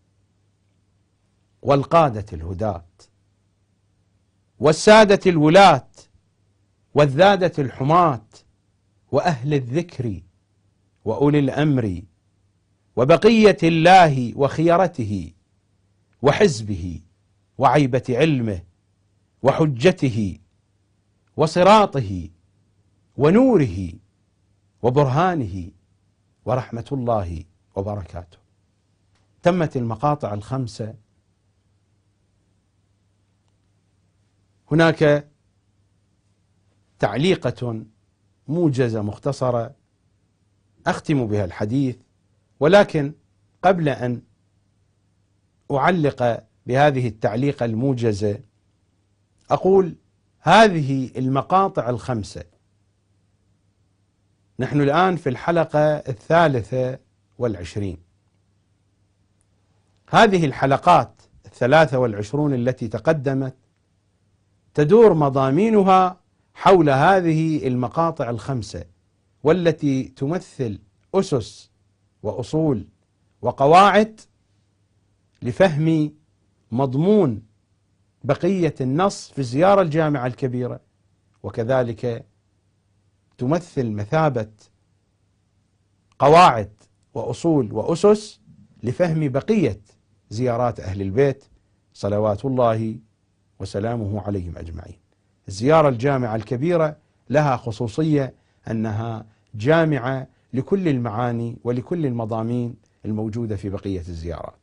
والقادة الهداة والسادة الولاة والذادة الحماة وأهل الذكر وأولي الأمر وبقية الله وخيرته وحزبه وعيبة علمه وحجته وصراطه ونوره وبرهانه ورحمة الله وبركاته. تمت المقاطع الخمسة. هناك تعليقة موجزة مختصرة أختم بها الحديث، ولكن قبل أن أعلق بهذه التعليقة الموجزة أقول هذه المقاطع الخمسة، نحن الآن في الحلقة 23. هذه الحلقات 23 التي تقدمت تدور مضامينها حول هذه المقاطع الخمسة، والتي تمثل أسس وأصول وقواعد لفهم مضمون بقية النص في الزيارة الجامعة الكبيرة، وكذلك تمثل مثابة قواعد وأصول وأسس لفهم بقية زيارات أهل البيت صلوات الله وسلامه عليهم أجمعين. الزيارة الجامعة الكبيرة لها خصوصية أنها جامعة لكل المعاني ولكل المضامين الموجودة في بقية الزيارات.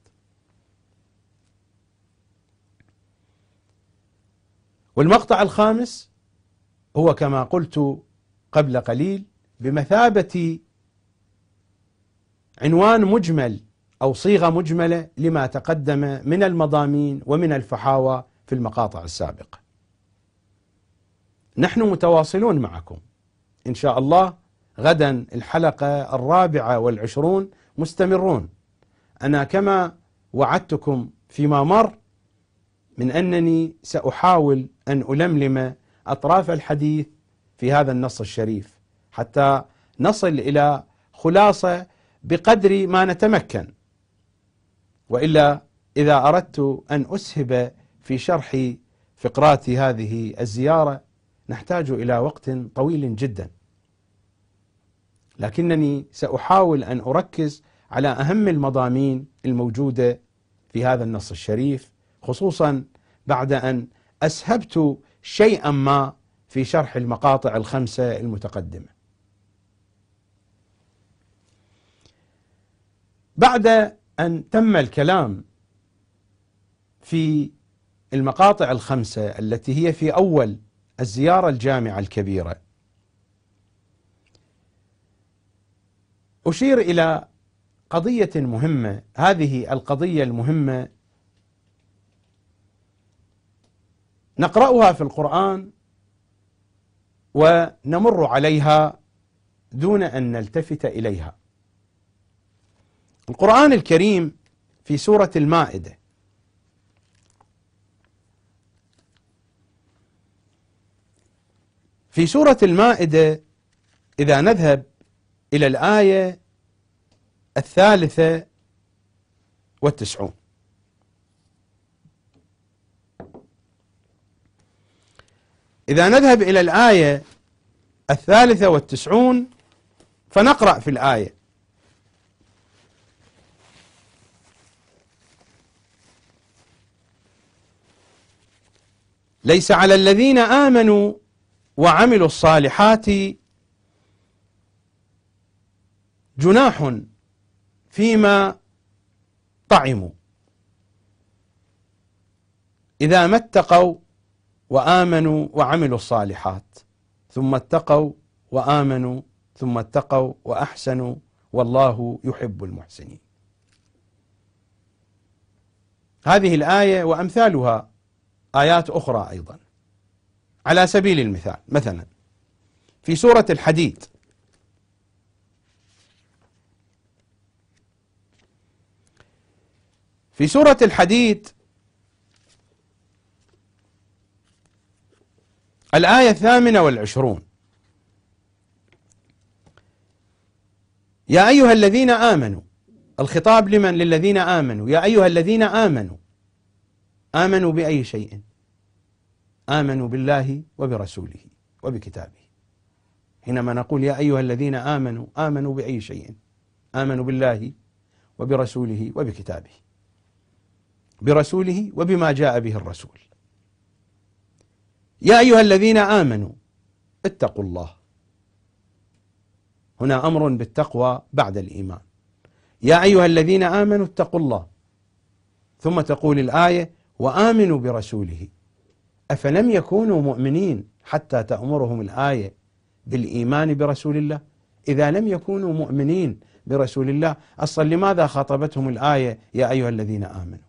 والمقطع الخامس هو كما قلت قبل قليل بمثابة عنوان مجمل أو صيغة مجملة لما تقدم من المضامين ومن الفحاوى في المقاطع السابقة. نحن متواصلون معكم إن شاء الله. غدا الحلقة 24 مستمرون. أنا كما وعدتكم فيما مر من أنني سأحاول أن ألملم أطراف الحديث في هذا النص الشريف حتى نصل إلى خلاصة بقدر ما نتمكن، وإلا إذا أردت أن أسهب في شرح فقرات هذه الزيارة نحتاج إلى وقت طويل جدا، لكنني سأحاول أن أركز على أهم المضامين الموجودة في هذا النص الشريف، خصوصا بعد أن أسهبت شيئا ما في شرح المقاطع الخمسة المتقدمة. بعد أن تم الكلام في المقاطع الخمسة التي هي في أول الزيارة الجامعة الكبيرة، أشير إلى قضية مهمة. هذه القضية المهمة نقرأها في القرآن ونمر عليها دون أن نلتفت إليها. القرآن الكريم في سورة المائدة في سورة المائدة إذا نذهب إلى الآية 93، إذا نذهب إلى الآية 93 فنقرأ في الآية: ليس على الذين آمنوا وعملوا الصالحات جناح فيما طعموا إذا ما اتقوا وآمنوا وعملوا الصالحات ثم اتقوا وآمنوا ثم اتقوا وأحسنوا والله يحب المحسنين. هذه الآية وأمثالها آيات أخرى أيضا. على سبيل المثال مثلا في سورة الحديد في سورة الحديد الآية 28: يا أيها الذين آمنوا، الخطاب لمن؟ للذين آمنوا. يا أيها الذين آمنوا، آمنوا بأي شيء؟ آمنوا بالله وبرسوله وبكتابه. حينما نقول يا أيها الذين آمنوا، آمنوا بأي شيء؟ آمنوا بالله وبرسوله وبكتابه، برسوله وبما جاء به الرسول. يا أيها الذين آمنوا اتقوا الله، هنا أمر بالتقوى بعد الإيمان. يا أيها الذين آمنوا اتقوا الله، ثم تقول الآية وآمنوا برسوله. أفلم يكونوا مؤمنين حتى تأمرهم الآية بالإيمان برسول الله؟ إذا لم يكونوا مؤمنين برسول الله أصلا لماذا خاطبتهم الآية يا أيها الذين آمنوا؟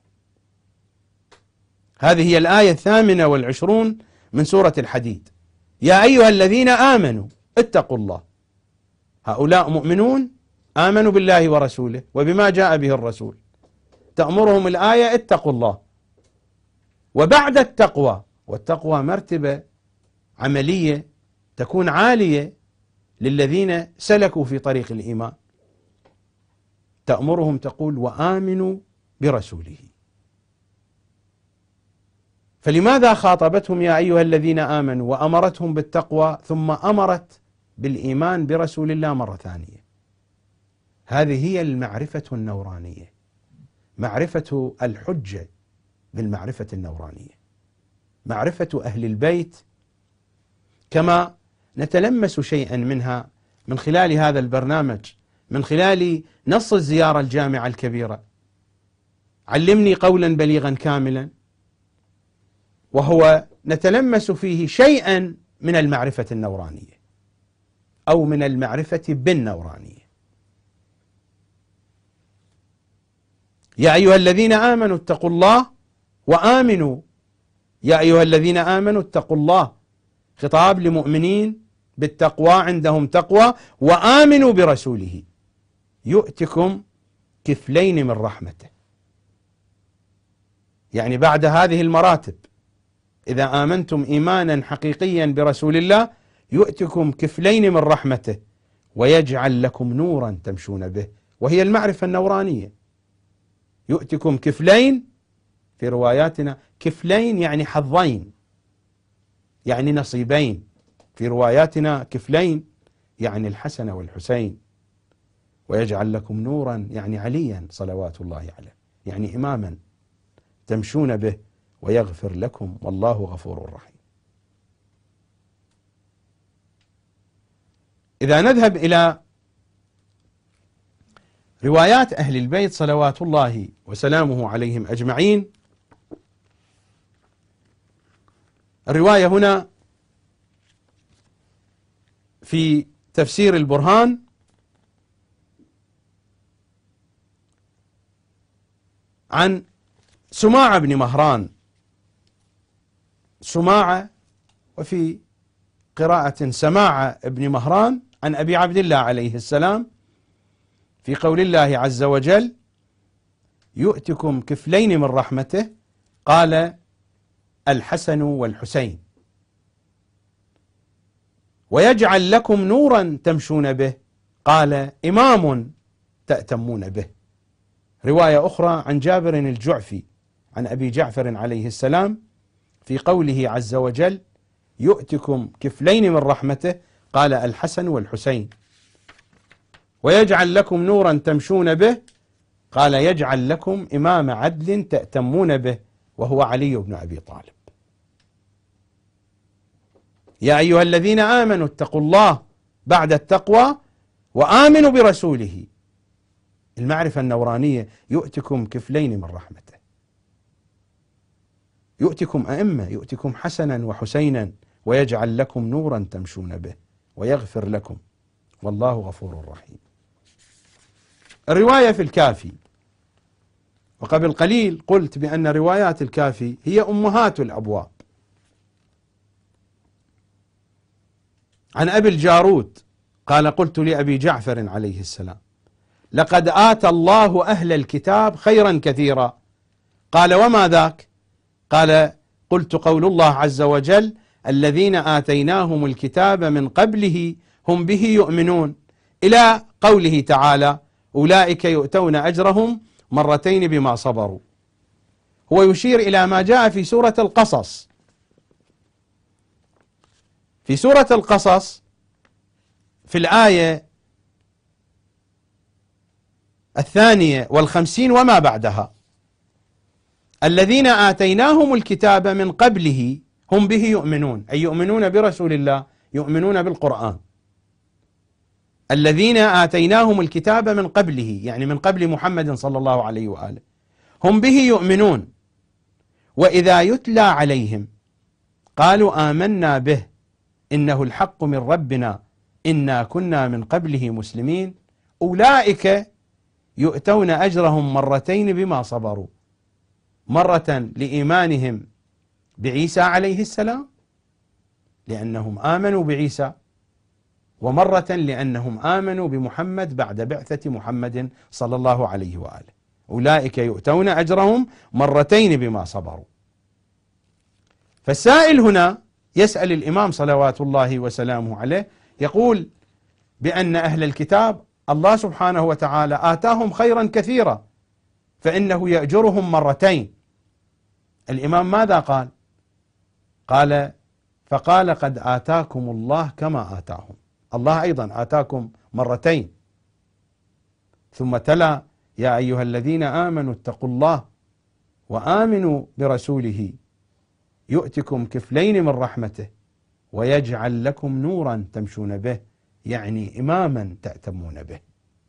هذه هي الآية 28 من سورة الحديد. يا أيها الذين آمنوا اتقوا الله، هؤلاء مؤمنون آمنوا بالله ورسوله وبما جاء به الرسول، تأمرهم الآية اتقوا الله. وبعد التقوى، والتقوى مرتبة عملية تكون عالية للذين سلكوا في طريق الإيمان، تأمرهم تقول وآمنوا برسوله. فلماذا خاطبتهم يا أيها الذين آمنوا وأمرتهم بالتقوى ثم أمرت بالإيمان برسول الله مرة ثانية؟ هذه هي المعرفة النورانية، معرفة الحجة بالمعرفة النورانية، معرفة أهل البيت كما نتلمس شيئا منها من خلال هذا البرنامج، من خلال نص الزيارة الجامعة الكبيرة علمني قولا بليغا كاملا، وهو نتلمس فيه شيئا من المعرفة النورانية أو من المعرفة بالنورانية. يا أيها الذين آمنوا اتقوا الله وآمنوا، يا أيها الذين آمنوا اتقوا الله، خطاب لمؤمنين بالتقوى، عندهم تقوى، وآمنوا برسوله يؤتكم كفلين من رحمته. يعني بعد هذه المراتب إذا آمنتم إيمانا حقيقيا برسول الله يؤتكم كفلين من رحمته ويجعل لكم نورا تمشون به، وهي المعرفة النورانية. يؤتكم كفلين، في رواياتنا كفلين يعني حظين، يعني نصيبين، في رواياتنا كفلين يعني الحسن والحسين. ويجعل لكم نورا يعني عليا صلوات الله عليه، يعني إماما تمشون به، ويغفر لكم والله غفور رحيم. إذا نذهب إلى روايات أهل البيت صلوات الله وسلامه عليهم أجمعين، الرواية هنا في تفسير البرهان عن سماعة بن مهران، سماعة وفي قراءة سماعة بن مهران، عن أبي عبد الله عليه السلام في قول الله عز وجل يؤتكم كفلين من رحمته، قال الحسن والحسين، ويجعل لكم نورا تمشون به، قال إمام تأتمون به. رواية أخرى عن جابر الجعفي عن أبي جعفر عليه السلام في قوله عز وجل يؤتكم كفلين من رحمته، قال الحسن والحسين، ويجعل لكم نورا تمشون به، قال يجعل لكم إمام عدل تأتمون به، وهو علي بن أبي طالب. يا أيها الذين آمنوا اتقوا الله بعد التقوى وآمنوا برسوله، المعرفة النورانية، يؤتكم كفلين من رحمته، يؤتكم أئمة، يؤتكم حسنا وحسينا، ويجعل لكم نورا تمشون به، ويغفر لكم والله غفور رحيم. الرواية في الكافي، وقبل قليل قلت بأن روايات الكافي هي أمهات الأبواب. عن أبي الجارود قال قلت لأبي جعفر عليه السلام لقد آتى الله أهل الكتاب خيرا كثيرا، قال وما ذاك؟ قال قلت قول الله عز وجل الذين آتيناهم الكتاب من قبله هم به يؤمنون، إلى قوله تعالى أولئك يؤتون أجرهم مرتين بما صبروا. هو يشير إلى ما جاء في سورة القصص. في سورة القصص في الآية 52 وما بعدها: الذين آتيناهم الكتاب من قبله هم به يؤمنون، أي يؤمنون برسول الله، يؤمنون بالقرآن. الذين آتيناهم الكتاب من قبله يعني من قبل محمد صلى الله عليه وآله، هم به يؤمنون، وإذا يتلى عليهم قالوا آمنا به إنه الحق من ربنا إنا كنا من قبله مسلمين أولئك يؤتون أجرهم مرتين بما صبروا، مرة لإيمانهم بعيسى عليه السلام لأنهم آمنوا بعيسى، ومرة لأنهم آمنوا بمحمد بعد بعثة محمد صلى الله عليه وآله. أولئك يؤتون أجرهم مرتين بما صبروا. فالسائل هنا يسأل الإمام صلوات الله وسلامه عليه، يقول بأن أهل الكتاب الله سبحانه وتعالى آتاهم خيرا كثيرا فإنه يأجرهم مرتين. الإمام ماذا قال؟ فقال قد آتاكم الله كما آتاهم، الله أيضا آتاكم مرتين. ثم تلا يا أيها الذين آمنوا اتقوا الله وآمنوا برسوله يؤتكم كفلين من رحمته ويجعل لكم نورا تمشون به، يعني إماما تأتمون به.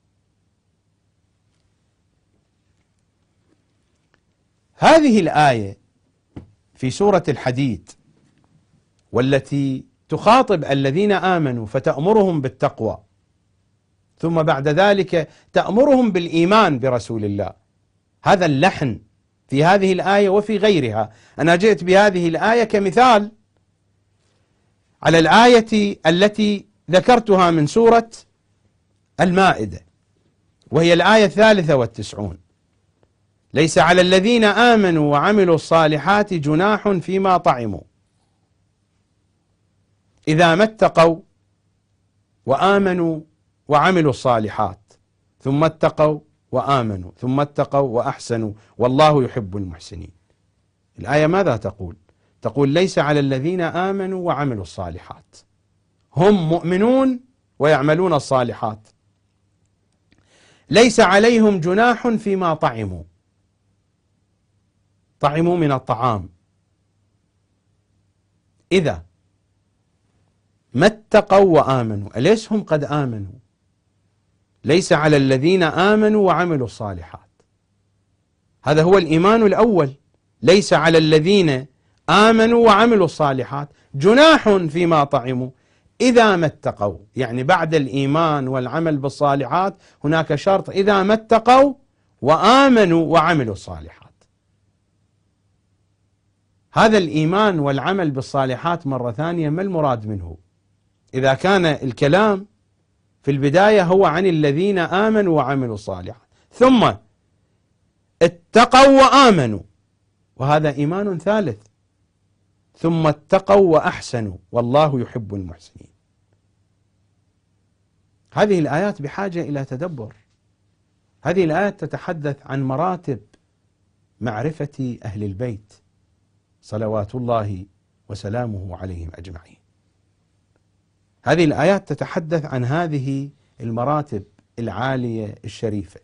هذه الآية في سورة الحديد والتي تخاطب الذين آمنوا فتأمرهم بالتقوى، ثم بعد ذلك تأمرهم بالإيمان برسول الله، هذا اللحن في هذه الآية وفي غيرها. أنا جئت بهذه الآية كمثال على الآية التي ذكرتها من سورة المائدة، وهي الآية 93: ليس على الذين آمنوا وعملوا الصالحات جناح فيما طعموا إذا ما اتقوا وآمنوا وعملوا الصالحات ثم اتقوا وآمنوا ثم اتقوا وأحسنوا والله يحب المحسنين. الآية ماذا تقول؟ تقول ليس على الذين آمنوا وعملوا الصالحات، هم مؤمنون ويعملون الصالحات، ليس عليهم جناح فيما طعموا، طعموا من الطعام، إذا ما اتقوا وآمنوا. أليس هم قد آمنوا؟ ليس على الذين آمنوا وعملوا الصالحات، هذا هو الإيمان الأول. ليس على الذين آمنوا وعملوا الصالحات جناح فيما طعموا إذا ما اتقوا، يعني بعد الإيمان والعمل بالصالحات هناك شرط: إذا ما اتقوا وآمنوا وعملوا الصالحات. هذا الإيمان والعمل بالصالحات مرة ثانية ما المراد منه؟ إذا كان الكلام في البداية هو عن الذين آمنوا وعملوا الصالحات ثم اتقوا وآمنوا، وهذا إيمان ثالث، ثم اتقوا وأحسنوا والله يحب المحسنين. هذه الآيات بحاجة إلى تدبر. هذه الآيات تتحدث عن مراتب معرفة أهل البيت صلوات الله وسلامه عليهم أجمعين. هذه الآيات تتحدث عن هذه المراتب العالية الشريفة.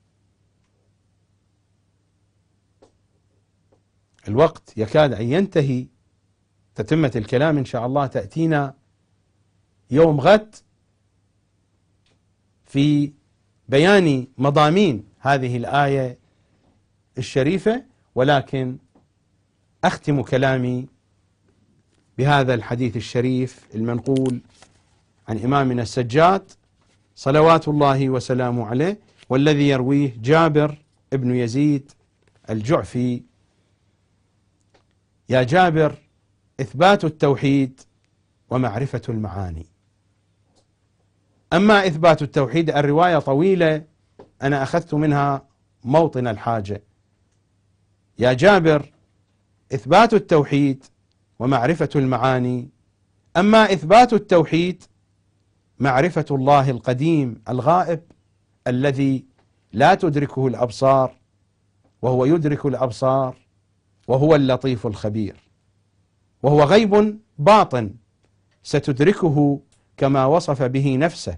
الوقت يكاد أن ينتهي، تتمة الكلام إن شاء الله تأتينا يوم غد في بيان مضامين هذه الآية الشريفة، ولكن أختم كلامي بهذا الحديث الشريف المنقول عن إمامنا السجاد صلوات الله وسلامه عليه، والذي يرويه جابر ابن يزيد الجعفي: يا جابر، إثبات التوحيد ومعرفة المعاني. أما إثبات التوحيد الرواية طويلة، أنا أخذت منها موطن الحاجة. يا جابر، إثبات التوحيد ومعرفة المعاني. أما إثبات التوحيد معرفة الله القديم الغائب الذي لا تدركه الأبصار وهو يدرك الأبصار، وهو اللطيف الخبير، وهو غيب باطن ستدركه كما وصف به نفسه،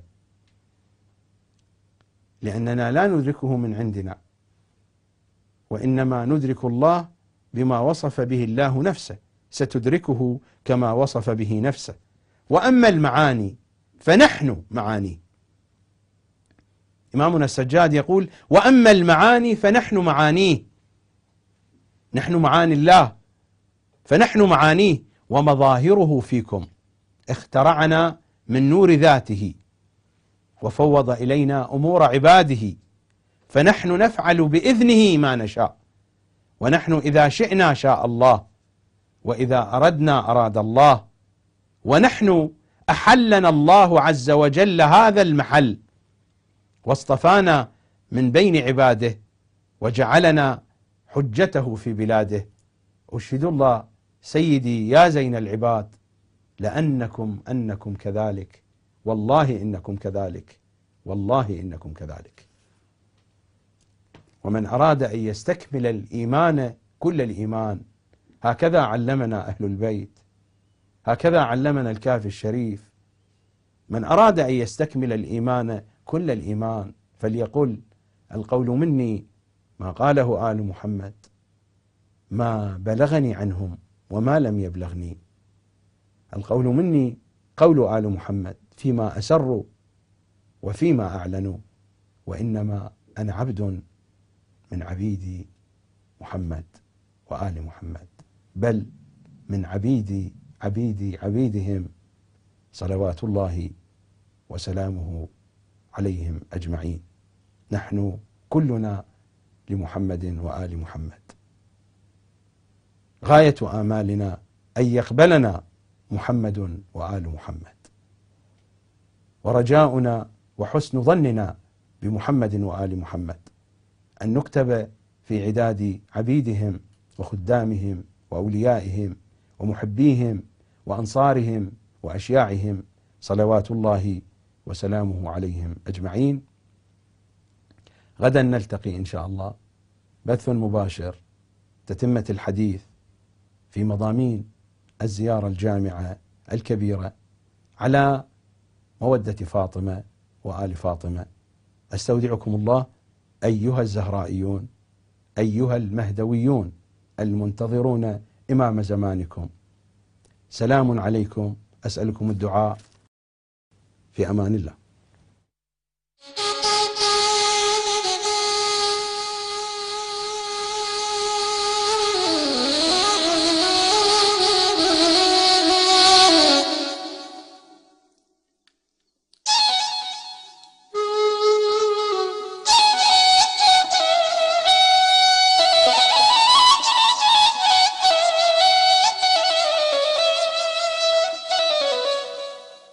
لأننا لا ندركه من عندنا، وإنما ندرك الله بما وصف به الله نفسه، ستدركه كما وصف به نفسه. وأما المعاني فنحن معاني. إمامنا السجاد يقول: وأما المعاني فنحن معانيه، نحن معاني الله فنحن معانيه، ومظاهره فيكم، اخترعنا من نور ذاته وفوض إلينا أمور عباده، فنحن نفعل بإذنه ما نشاء، ونحن إذا شئنا شاء الله، وإذا أردنا أراد الله، ونحن أحلنا الله عز وجل هذا المحل واصطفانا من بين عباده وجعلنا حجته في بلاده. أشهد الله سيدي يا زين العباد أنكم كذلك، والله إنكم كذلك، والله إنكم كذلك. ومن أراد أن يستكمل الإيمان كل الإيمان، هكذا علمنا أهل البيت، هكذا علمنا الكافي الشريف. من أراد أن يستكمل الإيمان كل الإيمان فليقل: القول مني ما قاله آل محمد، ما بلغني عنهم وما لم يبلغني. القول مني قول آل محمد فيما أسروا وفيما أعلنوا، وإنما أنا عبد من عبيد محمد وآل محمد، بل من عبيدهم صلوات الله وسلامه عليهم أجمعين. نحن كلنا لمحمد وآل محمد. غاية آمالنا أن يقبلنا محمد وآل محمد، ورجاؤنا وحسن ظننا بمحمد وآل محمد أن نكتب في عداد عبيدهم وخدامهم وأوليائهم ومحبيهم وأنصارهم وأشياعهم صلوات الله وسلامه عليهم أجمعين. غدا نلتقي إن شاء الله بث مباشر، تتمة الحديث في مضامين الزيارة الجامعة الكبيرة على مودة فاطمة وآل فاطمة. أستودعكم الله أيها الزهرائيون، أيها المهدويون المنتظرون إمام زمانكم. سلام عليكم، أسألكم الدعاء، في أمان الله.